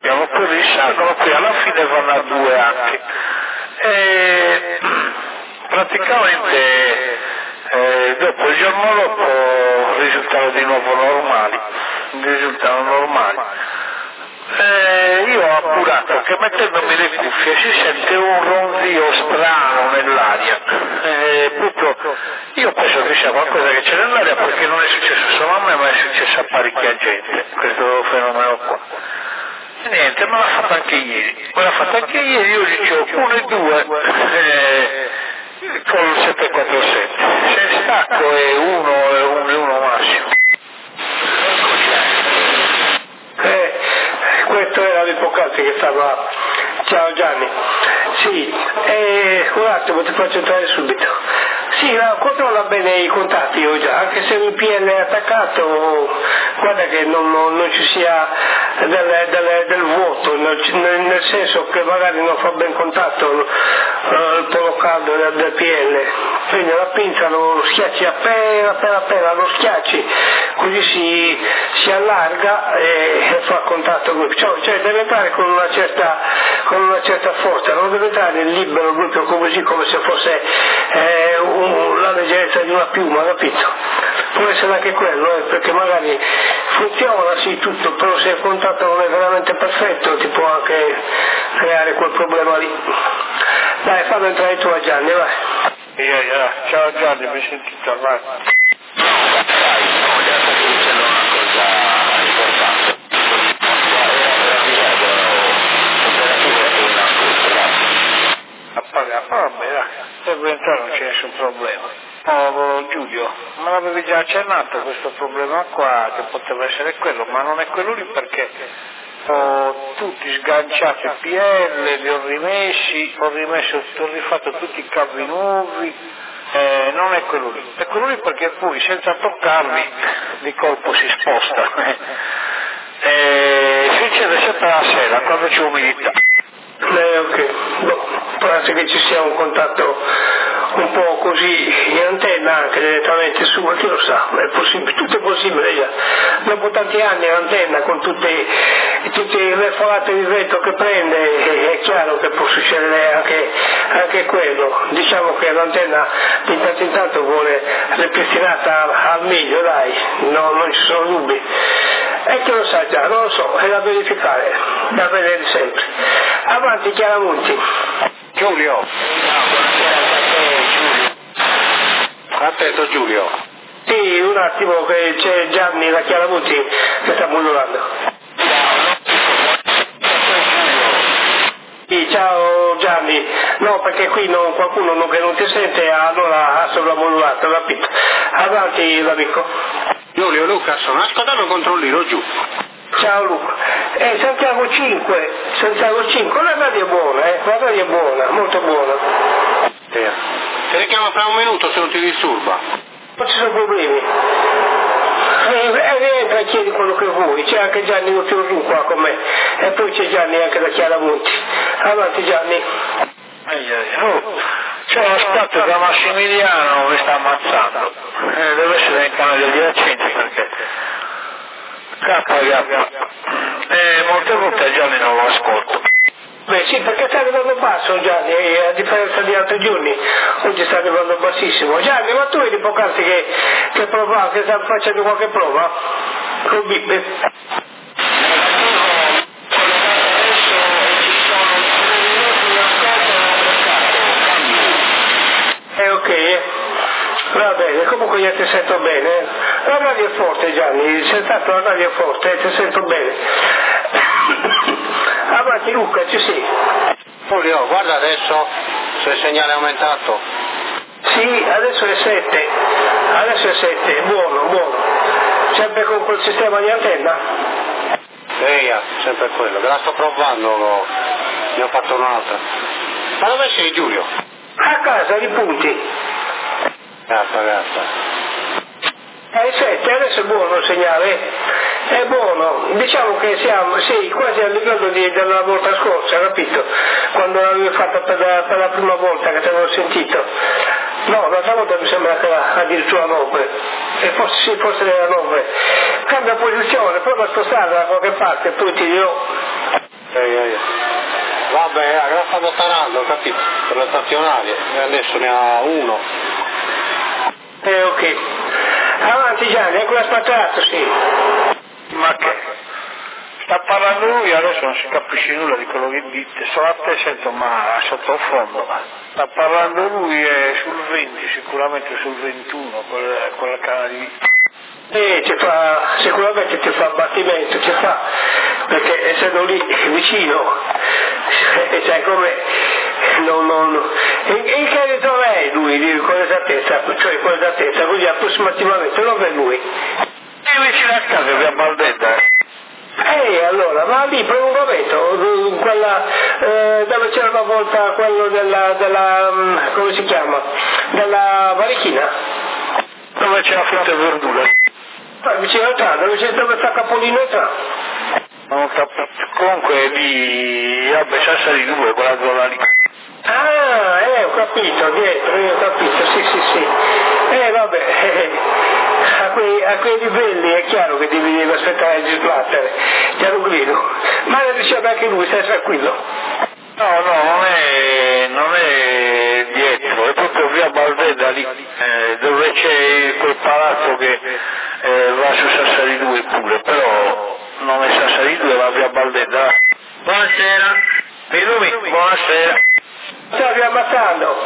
poi risalgono, poi alla fine vanno a 2 anche. Praticamente dopo il giorno dopo risultano di nuovo normali. Io ho appurato che mettendomi le cuffie si sente un ronzio strano nell'aria. Proprio, io penso che sia qualcosa che c'è nell'aria perché non è successo solo a me ma è successo a parecchia gente, questo fenomeno qua. E niente, me l'ha fatto anche ieri, io dicevo 1 e 2 con il 747, se il stacco è 1 massimo. Questo era l'Ippocrate che stava. Ciao Gianni. Sì, un attimo ti faccio entrare subito. Sì, controlla bene i contatti oggi, anche se il PL è attaccato, guarda che non ci sia del vuoto, nel senso che magari non fa ben contatto il polo caldo del PL. Prendi la pinza, lo schiacci appena lo schiacci, così si allarga e fa contatto. Cioè deve entrare con una certa forza, non deve entrare libero proprio così come se fosse la leggerezza di una piuma, capito? Può essere anche quello, perché magari funziona sì tutto, però se il contatto non è veramente perfetto ti può anche creare quel problema lì. Dai, fallo entrare tu a Gianni, vai. Ciao Gianni, mi senti tornare? Devo entrare, non c'è nessun problema. Giulio, me l'avevi già accennato questo problema qua, che poteva essere quello, ma non è quello lì perché ho tutti sganciati il PL, li ho rifatto tutti i cavi nuovi, non è quello lì, è quello lì perché poi senza toccarli di colpo si sposta. Succede sempre la sera quando c'è umidità. Ok, può essere che ci sia un contatto un po' così in antenna anche direttamente su, ma chi lo sa, è possibile, tutto è possibile già. Dopo tanti anni l'antenna con tutte le folate di vento che prende è chiaro che può succedere anche quello. Diciamo che l'antenna di tanto in tanto vuole ripristinata al meglio, dai, non ci sono dubbi. E chi lo sa già, non lo so, è da verificare, da vedere sempre. Avanti Chiaramonti. Giulio. Aspetta Giulio. Sì, un attimo che c'è Gianni da Chiaramonti che sta modulando. Sì, ciao Gianni. No, perché qui qualcuno che non ti sente allora ha sovramodulato, capito? Avanti l'amico. Giulio, Luca, sono ascoltato il controllino giù. Ciao Luca. Santiago 5, la radio è buona, la radio è buona, molto buona. Ti richiamo fra un minuto se non ti disturba. Non ci sono problemi. Rientra e chiedi quello che vuoi, c'è anche Gianni Ottiorù qua con me, e poi c'è Gianni anche da Chiaramonti. Avanti Gianni. C'è uno stato da Massimiliano che sta ammazzando, deve essere in canale di accenti perché molte volte Gianni non lo ascolto. Beh sì, perché sta arrivando basso Gianni, a differenza di altri giorni, oggi sta arrivando bassissimo. Gianni, ma tu vedi poc'anzi che prova, che sta facendo qualche prova? Col bip? Ok, va bene, comunque io ti sento bene. La radio è forte Gianni, sentato la radio è forte, ti sento bene. Avanti Luca, ci sei? Giulio, guarda adesso se il segnale è aumentato. Sì, adesso è 7, buono. Sempre con quel sistema di antenna? Sempre quello, che la sto provando, ne ho fatto un'altra. Ma dove sei Giulio? A casa, di Punti. Gazza. È 7, adesso è buono il segnale, è buono, diciamo che siamo quasi a livello della volta scorsa, capito? Quando l'avevo fatta per la prima volta che ti avevo sentito. No, l'altra volta mi sembra che era addirittura 9, e forse era 9. Cambia posizione, prova a spostarla da qualche parte, poi ti dirò. vabbè, la sta allontanando, capito? Per le stazionarie, e adesso ne ha uno. Ok. Avanti Gianni, ecco l'asfaltato, sì. Ma che? Sta parlando lui, adesso non si capisce nulla di quello che dite, solo a te sento ma sottofondo. Sta parlando lui sul 20, sicuramente sul 21, quella canale di vita. Sicuramente ti fa abbattimento, ti fa, perché essendo lì vicino, cioè come, in che ritrovo è lui, con esattezza, così approssimativamente, dove è lui? È vicino a casa, via Baldetta. Allora, ma lì per un momento, quella, dove c'era una volta quello della come si chiama? Della Varichina? Dove c'è la frutta e verdura? Vicino al Trano, dove sta Capolino e Trano. Non ho capito. Comunque lì, vabbè, Sassari 2, quella zona lì. Ho capito, dietro, ho capito, sì. Vabbè, a quei livelli è chiaro che devi aspettare di sbattere, chiaro grido. Ma ne diceva anche lui, stai tranquillo. No, non è dietro, è proprio via Baldetta lì, dove c'è quel palazzo che va su Sassari 2 pure, però non è Sassari 2, va via Baldetta. Buonasera. Pilumi, buonasera. Stavi ammazzando?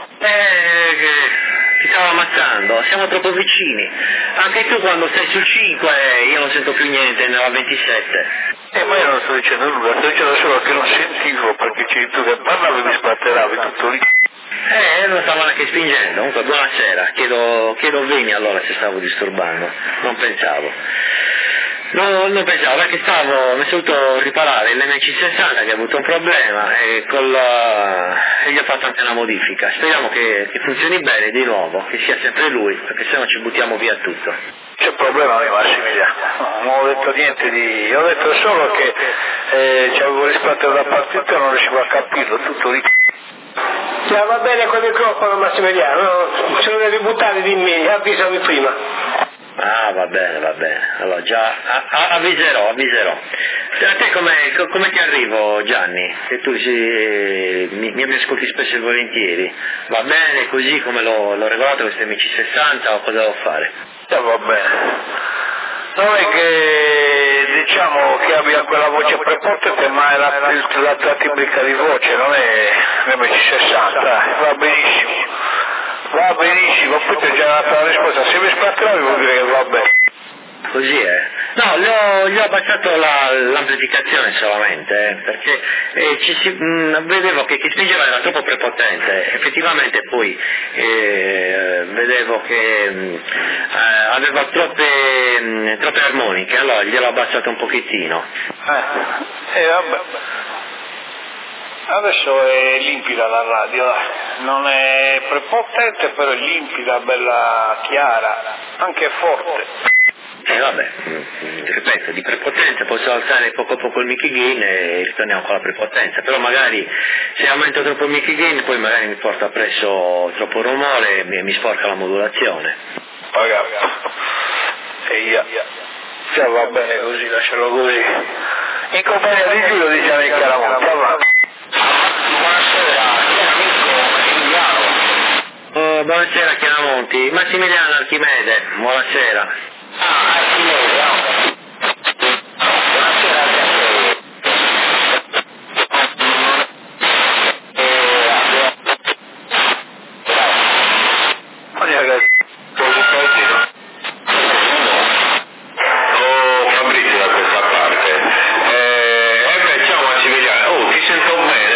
Ti stavo ammazzando, siamo troppo vicini. Anche tu quando stai sul 5 io non sento più niente nella 27. Ma io non sto dicendo nulla, sto dicendo solo che non sentivo, perché c'eri tu che parlavi e mi sbatteраvi tutto lì. Lo stavano anche spingendo. Comunque buonasera, chiedo venia allora se stavo disturbando, non pensavo. No, non pensavo, perché mi sono dovuto riparare l'MC60 che ha avuto un problema e gli ho fatto anche una modifica. Speriamo che funzioni bene di nuovo, che sia sempre lui, perché sennò ci buttiamo via tutto. C'è problema di Massimiliano, non ho detto niente ho detto solo che c'avevo risposto da partito e non riuscivo a capirlo, tutto lì. Va bene col microfono Massimiliano, se lo devi buttare dimmi, avvisami prima. Va bene, allora già avviserò. A te come ti arrivo Gianni? Che tu mi ascolti spesso e volentieri, va bene così come l'ho regolato questo MC60 o cosa devo fare? Va bene. Non è che diciamo che abbia quella voce prepotente, ma è la tua tipica di voce, non è l'MC60, va benissimo, poi ti ho già dato la risposta, se mi spattravi vuol dire che va bene. Così è. No, gli ho abbassato l'amplificazione solamente, perché vedevo che chi spingeva era troppo prepotente, effettivamente poi vedevo che aveva troppe armoniche, allora gliel'ho abbassato un pochettino. Vabbè. Adesso è limpida la radio, dai. Non è prepotente, però è limpida, bella chiara, anche forte. Vabbè, ripeto, di prepotenza posso alzare poco a poco il mic gain e ritorniamo con la prepotenza, però magari se aumento troppo il mic gain poi magari mi porta appresso troppo rumore e mi sporca la modulazione. Cioè va bene così, lascialo così. In compagnia di Giulio di Gianni Chiaramonti, avanti. Buonasera Chiaramonti, Massimiliano Archimede, buonasera. Archimede, buonasera anche a te. Fabrizio da questa parte. Ciao Massimiliano, ti sento bene.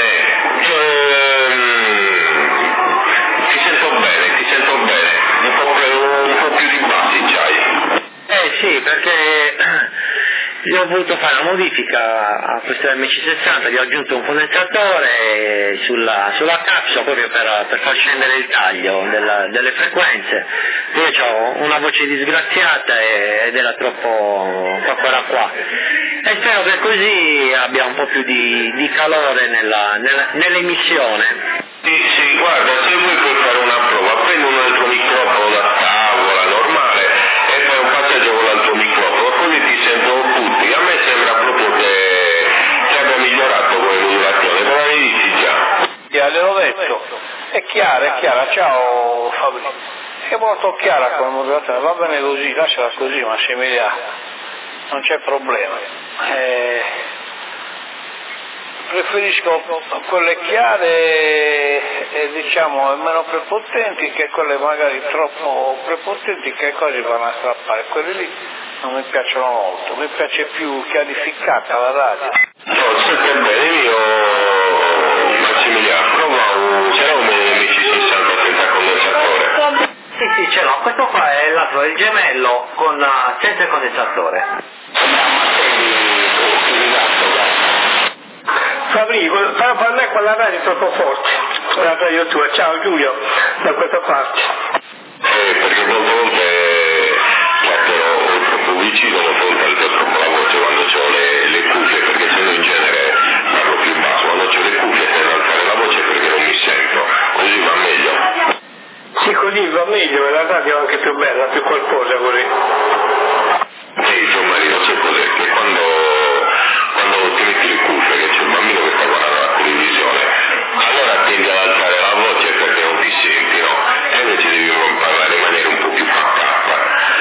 Un po' più di bassi c'hai. Sì, perché gli ho voluto fare una modifica a questo MC60, gli ho aggiunto un condensatore sulla capsula proprio per far scendere il taglio delle frequenze. Io ho una voce disgraziata ed era troppo qua. E spero che così abbia un po' più di calore nell'emissione. Sì, guarda, se vuoi puoi fare una prova, prendi un altro microfono da tavola normale e fai un passaggio con l'altro microfono, così ti sentono tutti. A me sembra proprio che abbia migliorato come modulazione, però mi dici È chiara, ciao Fabrizio. È molto chiara come moderazione, va bene così, lasciala così Massimiliano, non c'è problema. Preferisco quelle chiare e diciamo meno prepotenti che quelle magari troppo prepotenti che quasi vanno a strappare. Quelle lì non mi piacciono molto, mi piace più chiarificata la radio. No, senti bene, io Massimiliano, prova c'era un MC60 senza condensatore. Sì, ce l'ho, questo qua è l'altro, il gemello senza condensatore. Fabrizio, però per me quella radio è troppo forte, la radio tua. Ciao Giulio, da questa parte. Perché molte volte o troppo vicino, molte volte alzo troppo la voce quando ho le cuffie, perché se no in genere parlo più basso, quando ho le cuffie tendo ad alzare la voce perché non mi sento, così va meglio. Sì, così va meglio, la radio è anche più bella, più qualcosa così. Sì, Gian Marino, sai cos'è? Che quando ti metti le cuffie, che c'è il bambino che sta guardando la televisione, allora tendi ad alzare la voce perché non ti senti, no? E invece devi parlare in maniera un po' più pacata.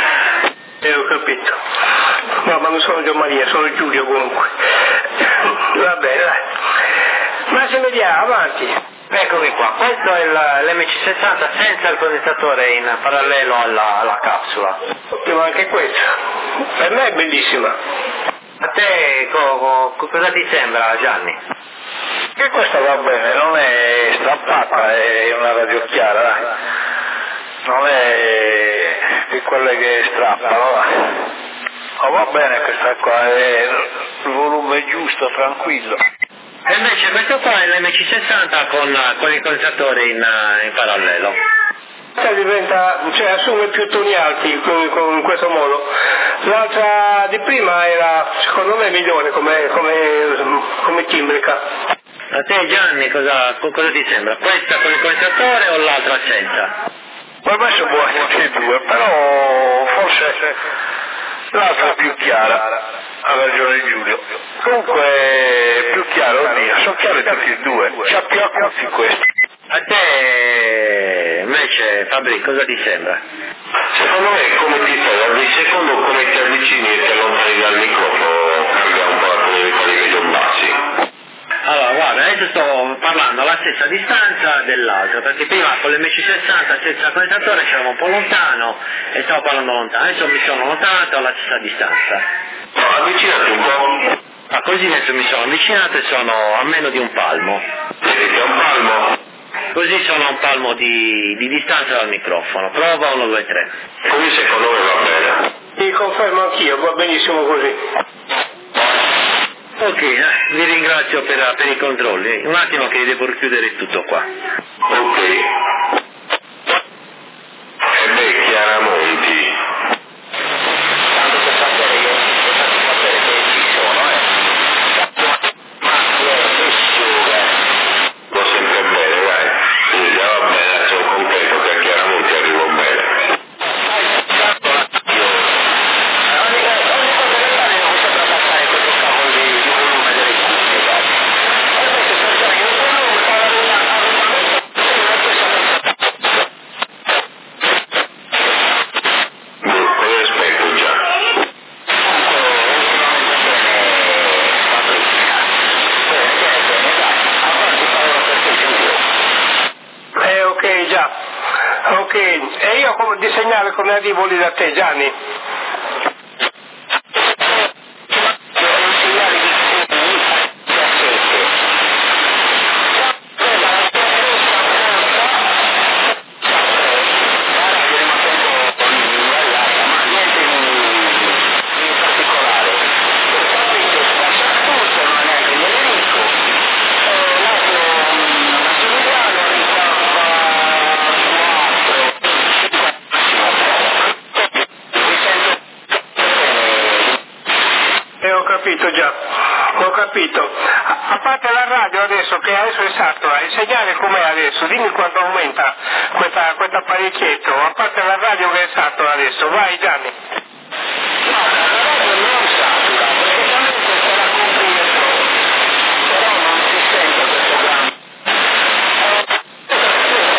Ho capito. No, ma non sono Gian Maria, sono Giulio comunque. Va bene, dai. Ma se vediamo, avanti. Eccomi qua, questo è l'MC60 senza il condensatore in parallelo alla capsula. Ottimo anche questo. Per me è bellissima. A te cosa ti sembra, Gianni? Che questa va bene, non è strappata, è una radio chiara, dai. Non è di quelle che strappano, dai. Ma va bene questa qua, è il volume giusto, tranquillo. E invece questo qua è l'MC60 con il condensatore in parallelo. Diventa, cioè assume più toni alti con questo modo. L'altra di prima era secondo me migliore come timbrica. A te Gianni cosa ti sembra? Questa con il condensatore o l'altra senza? Per me sono buone tutte e due, però forse l'altra è più chiara. Ha ragione Giulio. Comunque più chiaro, oddio, sono chiari tutti e due. C'ha più accorti questo. A te invece Fabri cosa ti sembra? Secondo me come ti stai, secondo come ti avvicini e ti allontani dal microfono cambia un po' la tonalità dei medio-bassi. Allora guarda, adesso sto parlando alla stessa distanza dell'altro, perché prima con l'MC60 senza condensatore c'eravamo un po' lontano e stavo parlando lontano, adesso mi sono allontanato alla stessa distanza. No, avvicinati un po'. Ah, così adesso mi sono avvicinato e sono a meno di un palmo. Vedete, un palmo? Così sono a un palmo di distanza dal microfono. Prova 1, 2, 3. Così secondo me va bene. Ti confermo anch'io, va benissimo così. Ok, vi ringrazio per i controlli. Un attimo che devo chiudere tutto qua. Ok. E beh, Chiaramonti. Tanto per sapere che ci sono, Va sempre bene, dai. Quindi già va bene, sono contento che a Chiaramonti arrivo bene. Ok, e io come di segnale come arrivo lì da te, Gianni? Ho capito. A parte la radio adesso, che adesso è satura, il segnale com'è adesso? Dimmi quando aumenta questo apparecchietto, a parte la radio che è satura adesso, vai Gianni. No, la radio non satura, praticamente sarà compreso, però non si sente questo grande.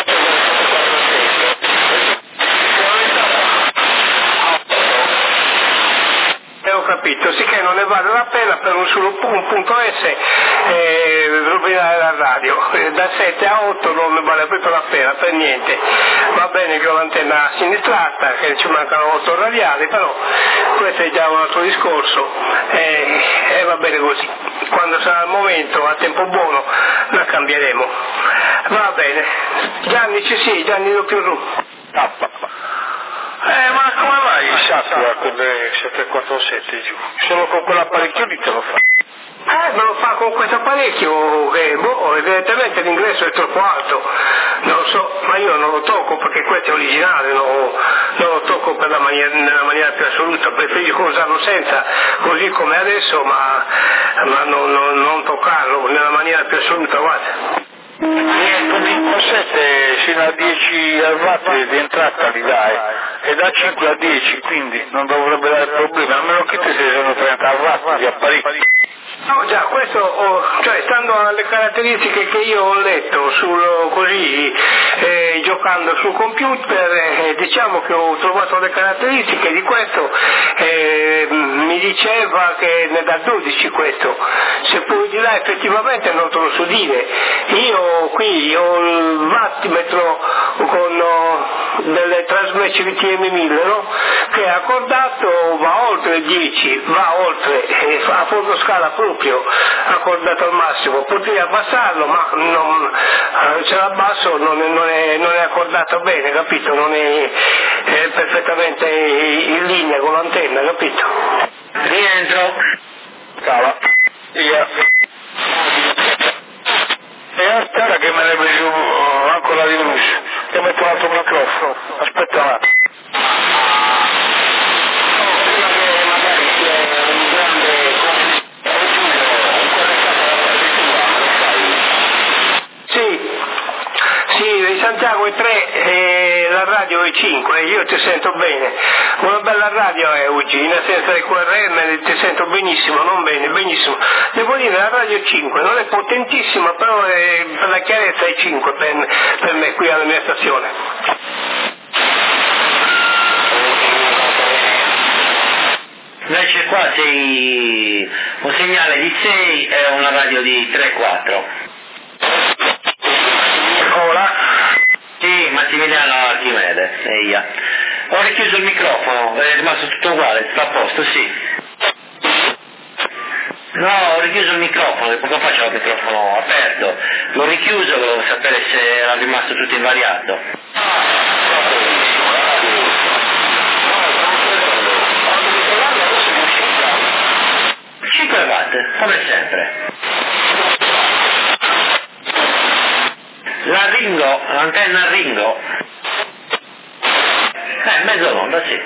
vale la pena per un punto S rovinare la radio, da 7 a 8 non ne vale proprio la pena, per niente. Va bene che ho l'antenna sinistrata, che ci mancano 8 radiali, però questo è già un altro discorso e va bene così. Quando sarà il momento, a tempo buono, la cambieremo. Va bene. Gianni ci sei, Gianni lo più ru. Ma come mai il Satura con le 747 giù? Solo con quell'apparecchio lì te lo fa? Me lo fa con questo apparecchio evidentemente l'ingresso è troppo alto, non lo so, ma io non lo tocco perché questo è originale, non lo tocco nella maniera più assoluta, preferisco usarlo senza, così come adesso, ma non toccarlo nella maniera più assoluta, guarda. Con il 7 fino a 10 watt di entrata li dai e da 5 a 10, quindi non dovrebbe dare problemi, a meno che ti siano 30 watt di apparecchi. No, già, questo, cioè, stando alle caratteristiche che io ho letto giocando sul computer, diciamo che ho trovato le caratteristiche di questo, mi diceva che ne dà 12 questo, se poi di là effettivamente non te lo so dire. Io qui ho il wattimetro con delle trasmesse TM1000, no? Che è accordato, va oltre 10, va oltre, a fotoscala proprio, accordato al massimo. Potrei abbassarlo, ma se l'abbasso non è accordato bene, capito? Non è perfettamente in linea con l'antenna, capito? Rientro. Cava, via. E aspetta che me ne vedo ancora di luce, che metto un altro microfono, aspetta un attimo. Sì, di Santiago è 3 e la radio è 5, io ti sento bene. Una bella radio è oggi, in assenza del QRM ti sento benissimo, non bene, benissimo. Devo dire la radio è 5, non è potentissima, però per la chiarezza è 5 per me qui alla mia stazione. Invece qua sei un segnale di 6 e una radio di 3-4. Ora? Sì, Massimiliano Archimede, eia. Ho richiuso il microfono, è rimasto tutto uguale, sta a posto, sì. No, ho richiuso il microfono, che poco fa c'era il microfono aperto. L'ho richiuso, volevo sapere se era rimasto tutto invariato. 5 watt, come sempre. L'antenna a Ringo. Mezzo onda, sì.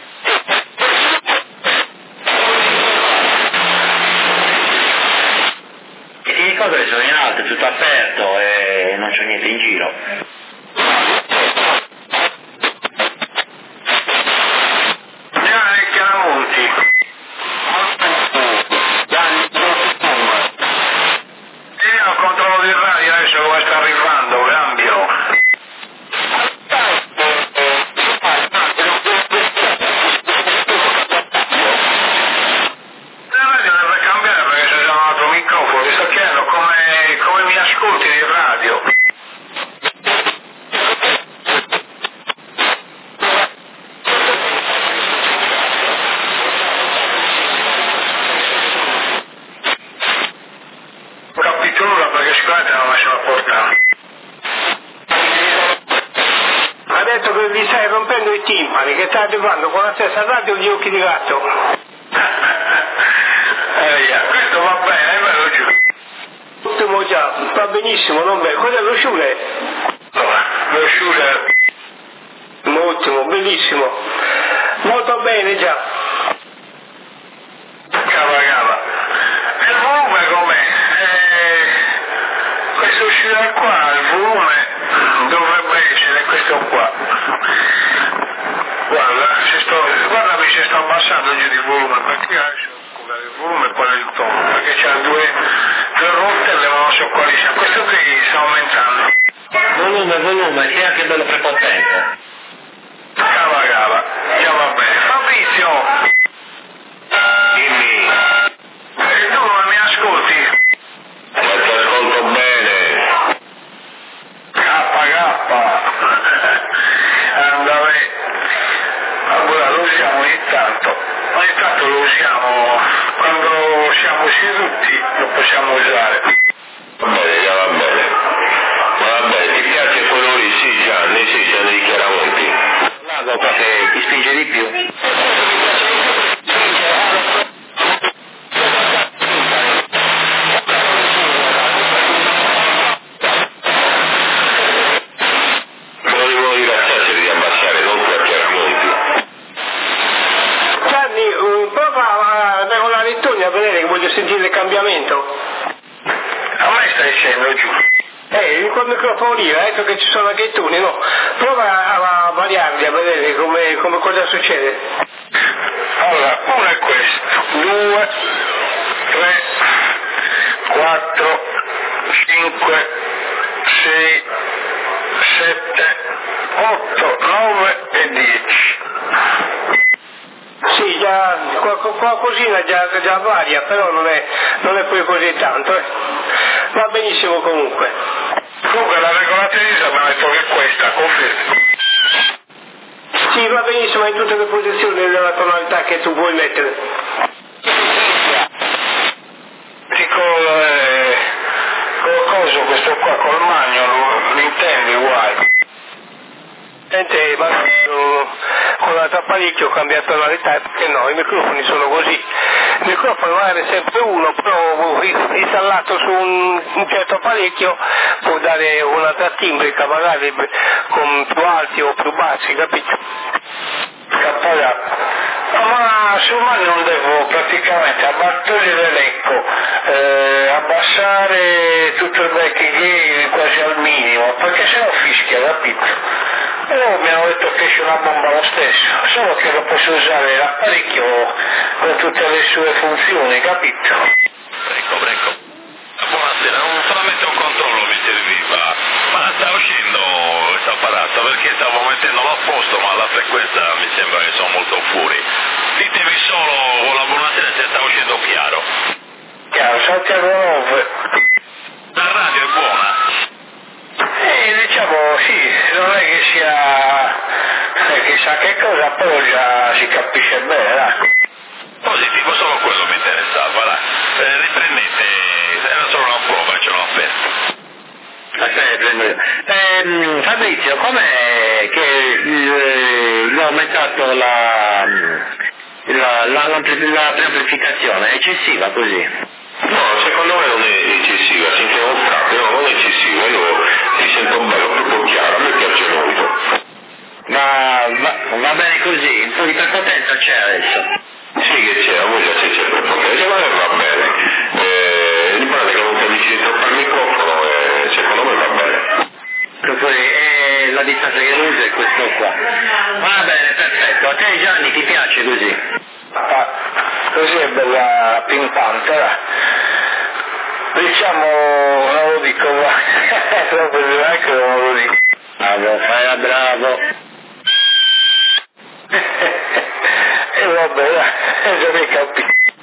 E le cose sono in alto, tutto aperto e non c'è niente in giro. Gianni Chiaramonti. Io controllo di radio adesso come sta arrivando, cambio. La radio deve cambiare perché c'è già un altro microfono, ti sto chiedendo come mi ascolti in radio. Ho capito nulla perché sicuramente non ho messo la portata. Ha detto che vi stai rompendo i timpani, che sta arrivando con la stessa radio gli occhi di gatto. Questo va bene, è bello giù. Ottimo già, va benissimo, non bene. Cos'è lo sciure? Lo sciure. Ottimo, bellissimo. Molto bene già. Cava. E il volume com'è? Questo sciure qua, il volume dovrebbe essere questo qua. Guardami se sto abbassando giù di volume, perché adesso il volume e poi il tono, perché c'ha due rottelle ma non so quali siano. Questo qui sta aumentando. Volume, che è anche bello prepotente. Cava, già va bene. Fabrizio! Dimmi. stai dicendo giù. In quel microfono lì, hai detto che ci sono anche i tuoni, no? Prova a variarli, a vedere come cosa succede. Allora, uno è questo, 2, 3, 4, 5, 6, 7, 8, 9 e 10. Sì, già qualcosina già varia, però non è poi così tanto. Va benissimo comunque. Comunque la regolatrice mi ha detto che è questa, confermi. Sì, va benissimo in tutte le posizioni della tonalità che tu vuoi mettere. Col coso questo qua, col magno, l'intendi uguale. Sente, ma con l'altro apparecchio ho cambiato tonalità, perché no, i microfoni sono così. Il microfono magari è sempre uno, però installato su un certo apparecchio può dare un'altra timbrica, magari con più alti o più bassi, capito? Cappato. Ma sul magno non devo praticamente abbattere l'elenco, abbassare tutto il back gain quasi al minimo, perché sennò fischia, capito? Mi hanno detto che c'è una bomba lo stesso, solo che lo posso usare l'apparecchio con tutte le sue funzioni, capito? Ecco. Buonasera, solamente un controllo mi serviva, ma sta uscendo questo apparato perché stavo mettendolo a posto, ma la frequenza mi sembra che sono molto fuori. Ditemi solo con la buonasera se sta uscendo chiaro. Chiaro, Santiago 9. La radio è buona? Diciamo sì, non è che sia chissà che cosa, però già si capisce bene, dai. Positivo, solo quello mi interessava, dai. Riprendete, era solo una prova, ce l'ho aperto. Fabrizio, com'è che l'ho aumentato la preamplificazione? È eccessiva così? No, secondo me non è eccessiva, finché non frappe, no, non è eccessiva, io mi sento bello, proprio chiaro, a me piace molto. Va bene così, un po' di prepotenza c'è adesso. Sì che c'è, a voi già c'è prepotenza, ma va bene. In pratica non ti avvicini troppo al microfono e secondo me va bene. La distanza che uso è questo qua. Va bene, perfetto. A te Gianni ti piace così? Così è bella pimpante, diciamo, non lo dico, ma anche non lo dico. Bravo. E vabbè, già mi capi.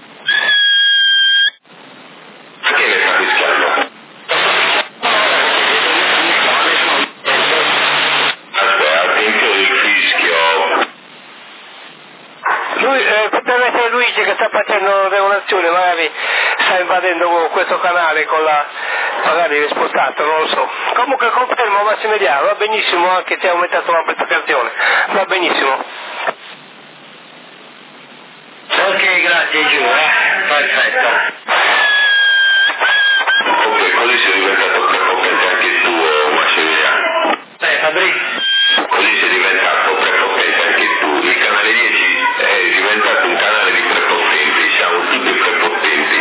Perché le sta fischiando? Aspetta, finché il fischio. Potrebbe essere Luigi che sta facendo regolazione, magari sta invadendo questo canale con magari rispostato, non lo so. Comunque confermo Massimiliano, va benissimo, anche ti ha aumentato l'amplificazione, va benissimo. Ok, grazie Giù, perfetto. Ok, così sei diventato prepotente anche tu, Massimiliano. Fabrizio. Così sei diventato prepotente anche tu. Il canale 10 è diventato un canale di prepotenti, siamo tutti prepotenti.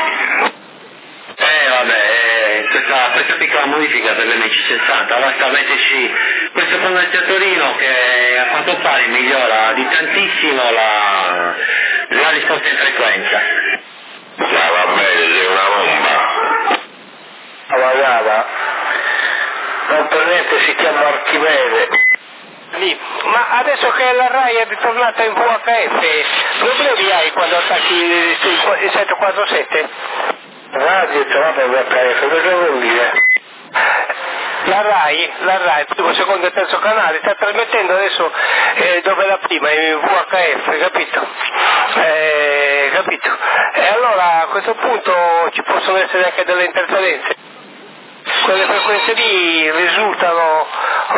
Vabbè, questa piccola modifica per l'MC60, basta metterci questo condensatorino che a quanto pare migliora di tantissimo la risposta in frequenza. Va bene, sei una bomba. Guarda, non per niente si chiama Archimede. Lì. Ma adesso che la RAI è ritornata in VHF, problemi hai quando attacchi il 747? Radio è tornata in VHF, cosa vuol dire? La RAI, primo, secondo e terzo canale, sta trasmettendo adesso dove era prima, in VHF, capito? Capito? E allora a questo punto ci possono essere anche delle interferenze. Quelle frequenze lì risultano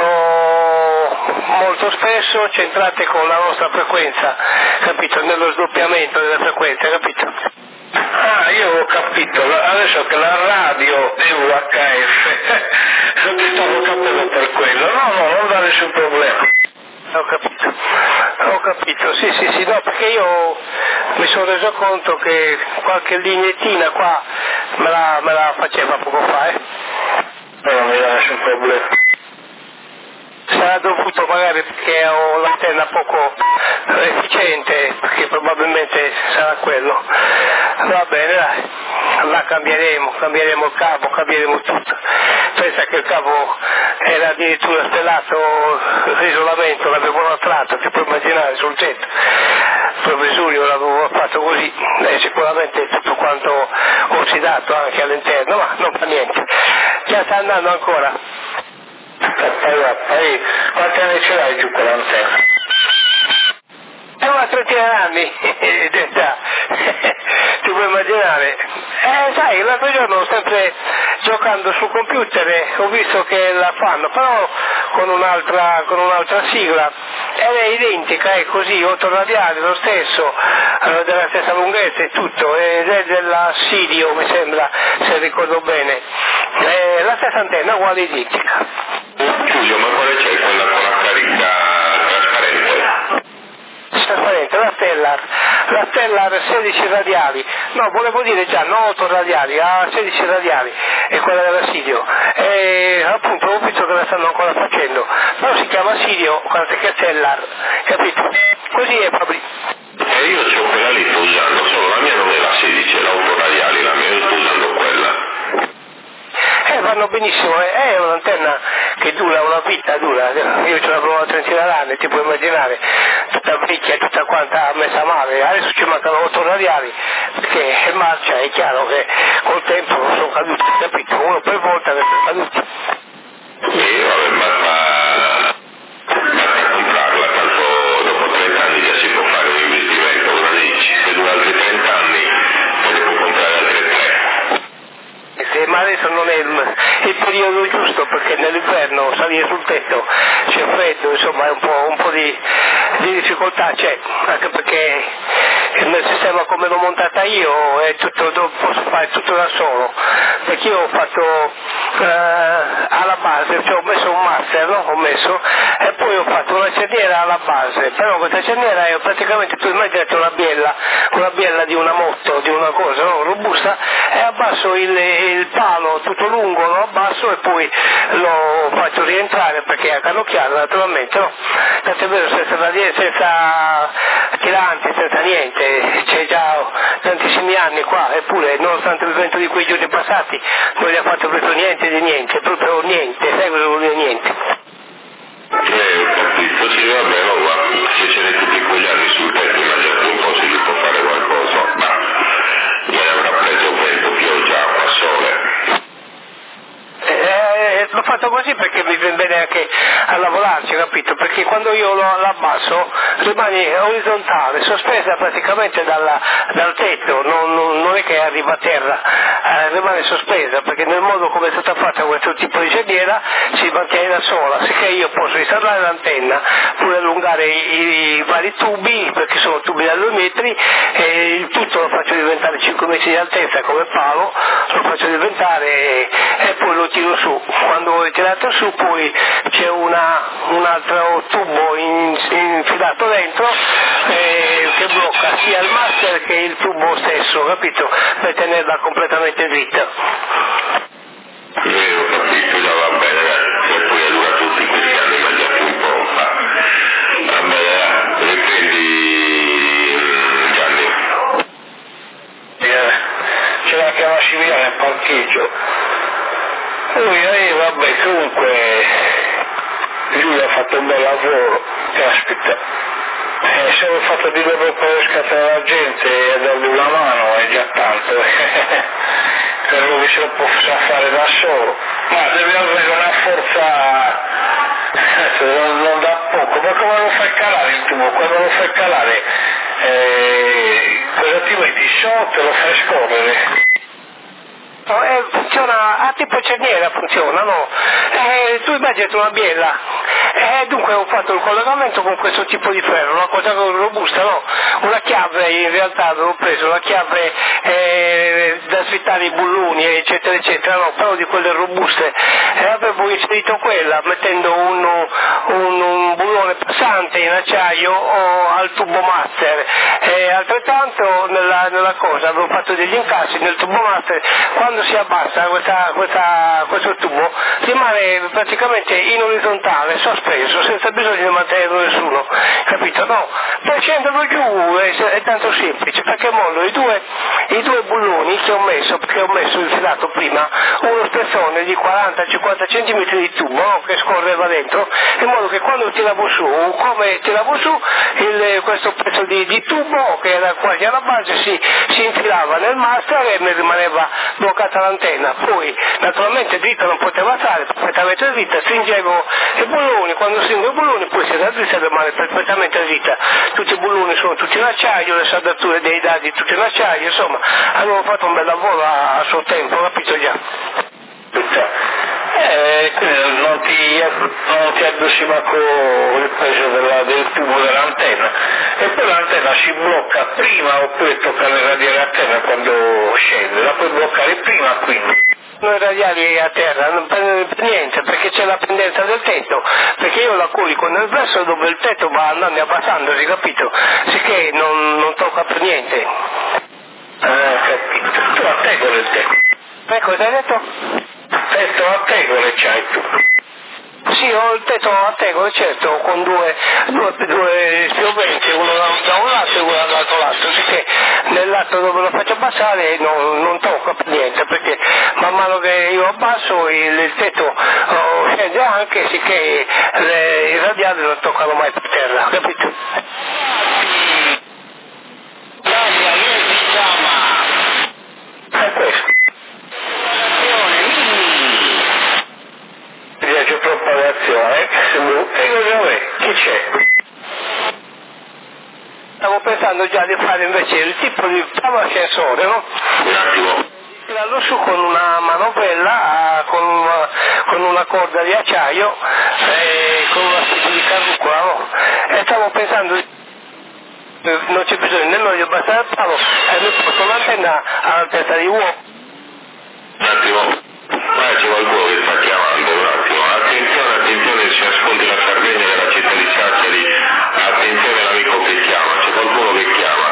molto spesso centrate con la nostra frequenza, capito? Nello sdoppiamento delle frequenze, capito? Io ho capito, adesso che la radio è VHF, non ti stavo capendo per quello, no, non dà nessun problema. Ho capito, sì, no, perché io mi sono reso conto che qualche lineettina qua me la faceva poco fa, problema. Sarà dovuto magari perché ho l'antenna poco efficiente, perché probabilmente sarà quello. Va bene, dai, là cambieremo il cavo, cambieremo tutto. Pensa che il cavo era addirittura stellato l'isolamento, l'avevo lastrato, ti puoi immaginare, sul tetto. Il provvisorio l'avevo fatto così, sicuramente tutto quanto ossidato anche all'interno, ma non fa niente. Già sta andando ancora. Quanti anni ce l'hai giù quell'antenna? È una trentina d'anni, già. Ti puoi immaginare. Sai, l'altro giorno sempre giocando sul computer ho visto che la fanno, però con un'altra sigla. Ed è identica, è così, 8 radiali, lo stesso, della stessa lunghezza e tutto, ed è della Sirio, mi sembra, se ricordo bene. La stessa antenna, uguale identica. Giulio, ma quale c'è quella con la carica trasparente? Trasparente, la Stellar 16 radiali, no, volevo dire già, non 8 radiali, a 16 radiali, è quella della Sirio, e appunto ho visto che la stanno ancora facendo, però si chiama Sirio, che Stellar, capito? Così è Fabri. Io c'ho quella lì, sto usando, solo la mia non è la 16, è la 8 radiali, la mia, io sto usando quella. Vanno benissimo, è un'antenna che dura una vita, io ce l'avevo una trentina d'anni, ti puoi immaginare, tutta vecchia, tutta quanta messa male, adesso ci mancano 8 radiali, perché è marcia, è chiaro che col tempo non sono caduti, capito? Uno per volta ne sono caduti. Vabbè, ma comprarla, tanto dopo 30 anni già si può fare un investimento, cosa dici? Se dura altri 30 anni, poi ne può comprare altri 3. Ma adesso non è il periodo giusto, perché nell'inverno salire sul tetto c'è freddo, insomma è un po' di difficoltà c'è, anche perché nel sistema come l'ho montata io è tutto, posso fare tutto da solo, perché io ho fatto alla base, cioè ho messo un master, no? E poi ho fatto una cerniera alla base, però questa cerniera è praticamente, tu immaginate una biella di una moto, di una cosa, no? Robusta, e abbasso il palo tutto lungo, lo abbasso e poi lo faccio rientrare perché è a canocchiare naturalmente, no? Tanto è vero, senza tiranti, senza niente, c'è già tantissimi anni qua, eppure nonostante il vento di quei giorni passati non gli ha fatto proprio niente di niente, proprio niente, sai cosa vuol dire niente? Ho capito, sì, vabbè, no, guarda, se ce n'è tutti quegli anni sul tetto, immaginate un po' se gli può fare qualcosa, ma ne avrà preso vento, pioggia, acqua, sole. L'ho fatto così perché mi viene bene anche a lavorarci, capito? Perché quando io l'abbasso rimane orizzontale, sospesa praticamente dal tetto, non è che arriva a terra, rimane sospesa, perché nel modo come è stata fatta questo tipo di cerniera si mantiene da sola, sicché io posso installare l'antenna, pure allungare i vari tubi, perché sono tubi da 2 metri, e il tutto lo faccio diventare 5 metri di altezza come palo, lo faccio diventare e poi lo tiro su. Quando è tirato su poi c'è un altro tubo infilato dentro che blocca sia il master che il tubo stesso, capito? Per tenerla completamente dritta. Ho capito, già va bene, e poi è dura tutti questi anni, immaginate un po'. Va bene, riprendi Gianni. Ce la chiama civile nel parcheggio. Vabbè, comunque lui ha fatto un bel lavoro, caspita, se ho fatto di dopo per riscattare la gente e dargli una mano è già tanto, per lui se lo può fare da solo, ma deve avere una forza, non da poco, ma come lo fai calare il tubo? Quando lo fai calare, cosa ti metti sotto e lo fai scorrere? Funziona a tipo cerniera, funziona, no? Tu immagini una biella, dunque ho fatto il collegamento con questo tipo di ferro, una cosa robusta, no? Una chiave, in realtà avevo preso la chiave da svittare i bulloni, eccetera, eccetera, no? Però di quelle robuste, avevo inserito quella mettendo un bullone passante in acciaio al tubo master, altrettanto nella cosa, avevo fatto degli incassi nel tubo master, quando si abbassa questo tubo rimane praticamente in orizzontale, sospeso, senza bisogno di mantenerlo nessuno, capito? No, per scenderlo giù è tanto semplice, perché mondo i due bulloni che ho messo il filato prima, uno spezzone di 40-50 cm di tubo, no? Che scorreva dentro, in modo che quando tiravo su, questo pezzo di tubo che era quasi alla base si infilava nel master e mi rimaneva bloccata l'antenna. Poi naturalmente dritta non poteva stare, perfettamente dritta, stringevo i bulloni, quando stringo i bulloni poi se la dritta rimane perfettamente dritta. Tutti i bulloni sono tutti in acciaio, le saldature dei dadi tutti in acciaio, insomma avevo fatto un bel lavoro a suo tempo, capito già? Non ti addossi manco il peso del tubo dell'antenna, e poi l'antenna si blocca prima oppure tocca le radiali a terra quando scende, la puoi bloccare prima quindi. Noi radiali a terra non per niente, perché c'è la pendenza del tetto, perché io la colico nel verso dove il tetto va andando e abbassandosi, capito? Sicché non tocca per niente. Capito. Tu a tegole il tetto. Cosa hai detto? Tetto a tegole c'hai tu. Sì, ho il tetto a tegole, certo, con due spioventi, uno da un lato e uno dall'altro lato, sicché nel lato dove lo faccio abbassare non tocca per niente, perché man mano che io abbasso il tetto scende anche, sicché i radiali non toccano mai per terra, capito? È questo. C'è propagazione, e cosa è? Chi c'è? Stavo pensando già di fare invece il tipo di ascensore, no? Un attimo. Tirarlo su con una manovella, con una corda di acciaio e con una specie di carrucola, no? E stavo pensando, non c'è bisogno nemmeno di abbassare il palo e mi porto l'antenna alla testa di uomo. Un attimo. Ma c'è qualcuno che sta chiamando, un attimo. Attenzione, si ascolti la Sardegna della città di Sassari. Attenzione l'amico che chiama, c'è qualcuno che chiama.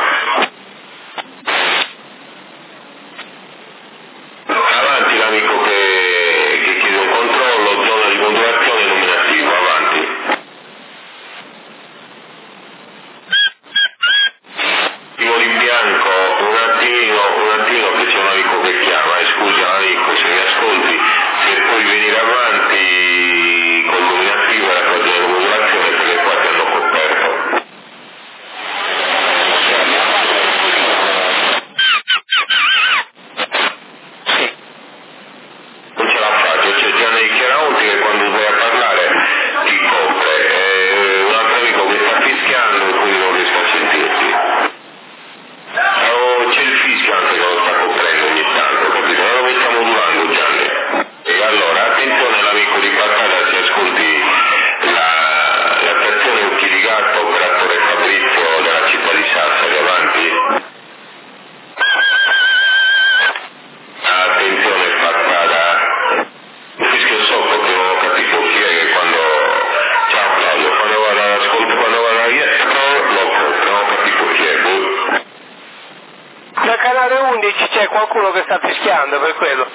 Avanti l'amico che chiede un controllo, zona di modulazione nominativo, avanti. Timo di bianco, un attimo che c'è un amico che chiama, scusa amico se mi ascolti, per poi venire avanti con nominativo e la cosa di modulazione perché qua ti hanno coperto. Non ce la faccio, c'è già nei chiaramonti che quando vai a parlare ti copre. Un altro amico che sta fischiando e quindi non riesco a sentirti. C'è il fischio anche che lo sta coprendo ogni tanto, capito? Non lo mettiamo modulando Gianni. E allora attenzione all'amico di Battaglia, se ascolti la stazione Occhi di Gatto, operatore Fabrizio della città di Sassari, avanti. Attenzione Battaglia. Il fischio sotto che non ho capito chi è che quando... Ciao Claudio, quando vado all'ascolto, quando vado a dietro, non ho capito chi è. Nel canale 11 c'è qualcuno che sta fischiando per quello.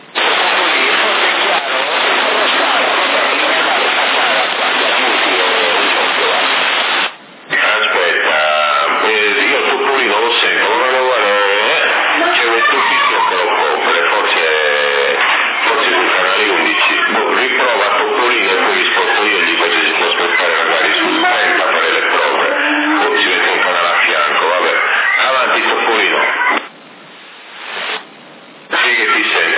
Aspetta, io Topolino lo sento, quando guarda c'è questo fischio che lo copre, forse sul canale 11. Riprova Topolino e poi mi sposto io e gli faccio si può spostare magari sul 30 a fare le prove, o si mette un canale a fianco, vabbè. Avanti Topolino. Sì che ti sento.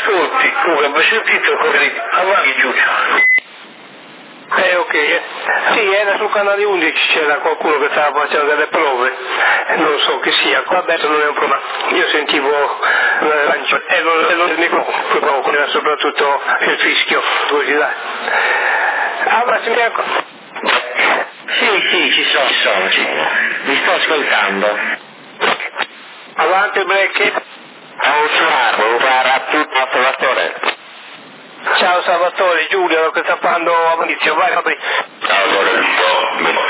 ascolti, Luca, mi hai sentito quelli avanti Giuliano? Ok. Sì, era sul canale 11, c'era qualcuno che stava facendo delle prove, non so chi sia, qua adesso non è un problema. Io sentivo lancio e il microfono, era soprattutto il fischio, così là. Sì, ci sono. Mi sto ascoltando. Avanti Brecchi. a tutto Salvatore. Ciao Salvatore, Giulio che sta parlando a Maurizio, vai Fabri. Ciao Lorenzo,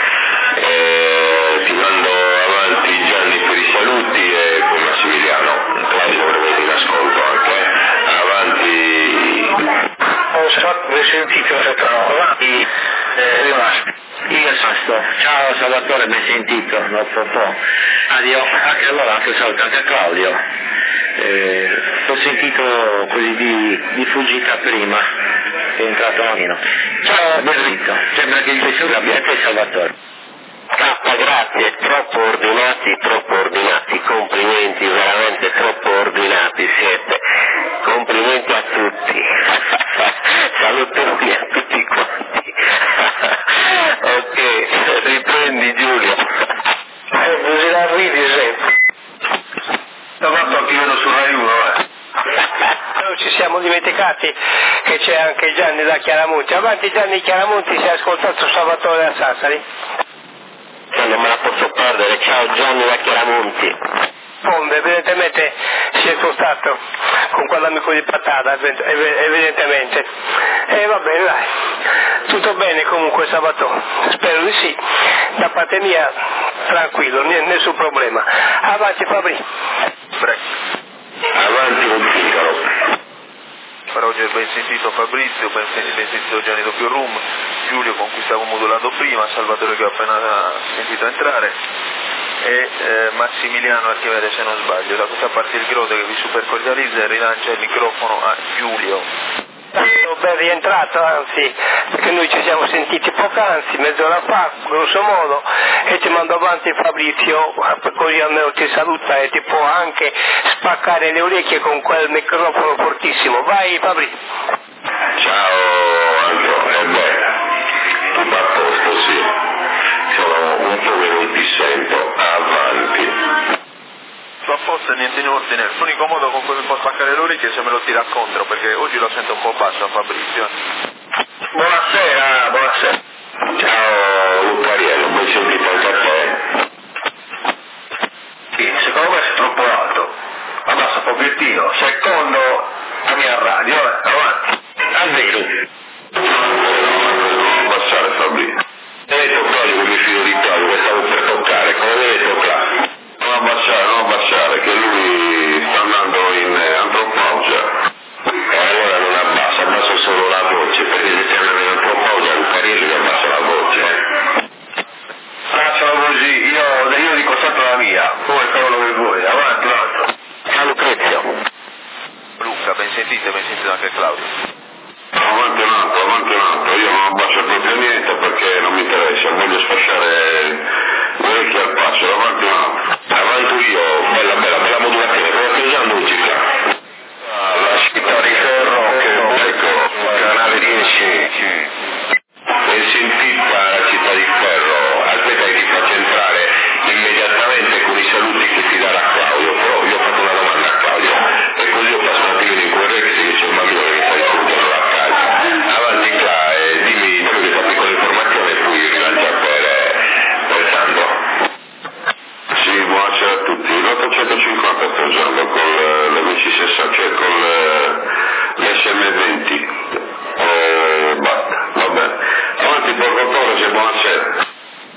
ti mando avanti Gianni per i saluti e con Massimiliano, Claudio dovrebbe in ascolto anche, avanti. Non so, vi sentito, avanti, Io sto. Ciao Salvatore, ben sentito, Addio, anche allora anche saluto anche a Claudio. L'ho sentito così di fuggita prima, è entrato Marino. Ciao Benedetto, sembra che il professore abbia te Salvatore. Grazie, troppo ordinati, complimenti, veramente troppo ordinati siete, complimenti a tutti, salutoni a tutti quanti. Ok, riprendi Giulio. Così la ridi sempre. davanti anche io su Rai 1, Noi ci siamo dimenticati che c'è anche Gianni da Chiaramonti. Avanti Gianni Chiaramonti, si è ascoltato Salvatore da Sassari? Non me la posso perdere, ciao Gianni da Chiaramonti. Pombe, evidentemente si è spostato con quell'amico di Patata, evidentemente. E va bene, dai. Tutto bene comunque Salvatore, spero di sì. Da parte mia tranquillo, nessun problema. Avanti Fabri. Avanti con Figaro. Per oggi è ben sentito Fabrizio, ben sentito Gianni doppio room, Giulio con cui stavo modulando prima, Salvatore che ho appena sentito entrare e Massimiliano Archimede se non sbaglio. Da questa parte il Grote che vi supercordializza e rilancia il microfono a Giulio. Ben rientrato, anzi, perché noi ci siamo sentiti poc'anzi, mezz'ora fa, grosso modo, e ti mando avanti Fabrizio, così almeno ti saluta e ti può anche spaccare le orecchie con quel microfono fortissimo. Vai Fabri. Ciao Andro, tutto a posto, sì. Sono un po' che non ti sento, avanti. A posto e niente in ordine, l'unico modo con cui mi può spaccare le orecchie è se me lo tira contro, perché oggi lo sento un po' basso a Fabrizio. Buonasera. Ciao Lucariello, ben sentito anche a te. Sì, secondo me sei troppo alto. Abbassa un pochettino. Secondo la mia radio, avanti. A vero. Non abbassare Fabrizio. Hai detto Claudio che mi fido di Claudio, che stavo per toccare, come hai detto Claudio? Non abbassare, che lui sta andando in antropausa. E allora non abbassa solo la voce, perché se stiamo in antropausa Lucariello gli abbassa la voce. Facciamo così, io dico sempre la mia, poi quello che vuoi, avanti. Ciao Lucrezio. Luca, ben sentito anche Claudio. Avanti un altro, io non abbasso proprio niente perché non mi interessa, voglio sfasciare le orecchie al passo, avanti un altro. Avanti io, bella modulazione, come usando musica. La città di Ferro, ecco, canale 10. Ben sentita la città di Ferro, aspetta che ti faccio entrare immediatamente con i saluti che ti darà Claudio, però io ho fatto una domanda a Claudio e così io passo un attimino in corretto che c'è un bambino che mi sta discutendo la casa. Avanti Cla, dimmi questa piccola informazione e poi rilancia per Sandro. Sì, buonasera a tutti. L'850 sto usando con l'MC60, cioè con l'SM20. Basta, va bene. Avanti Borgotore, buonasera.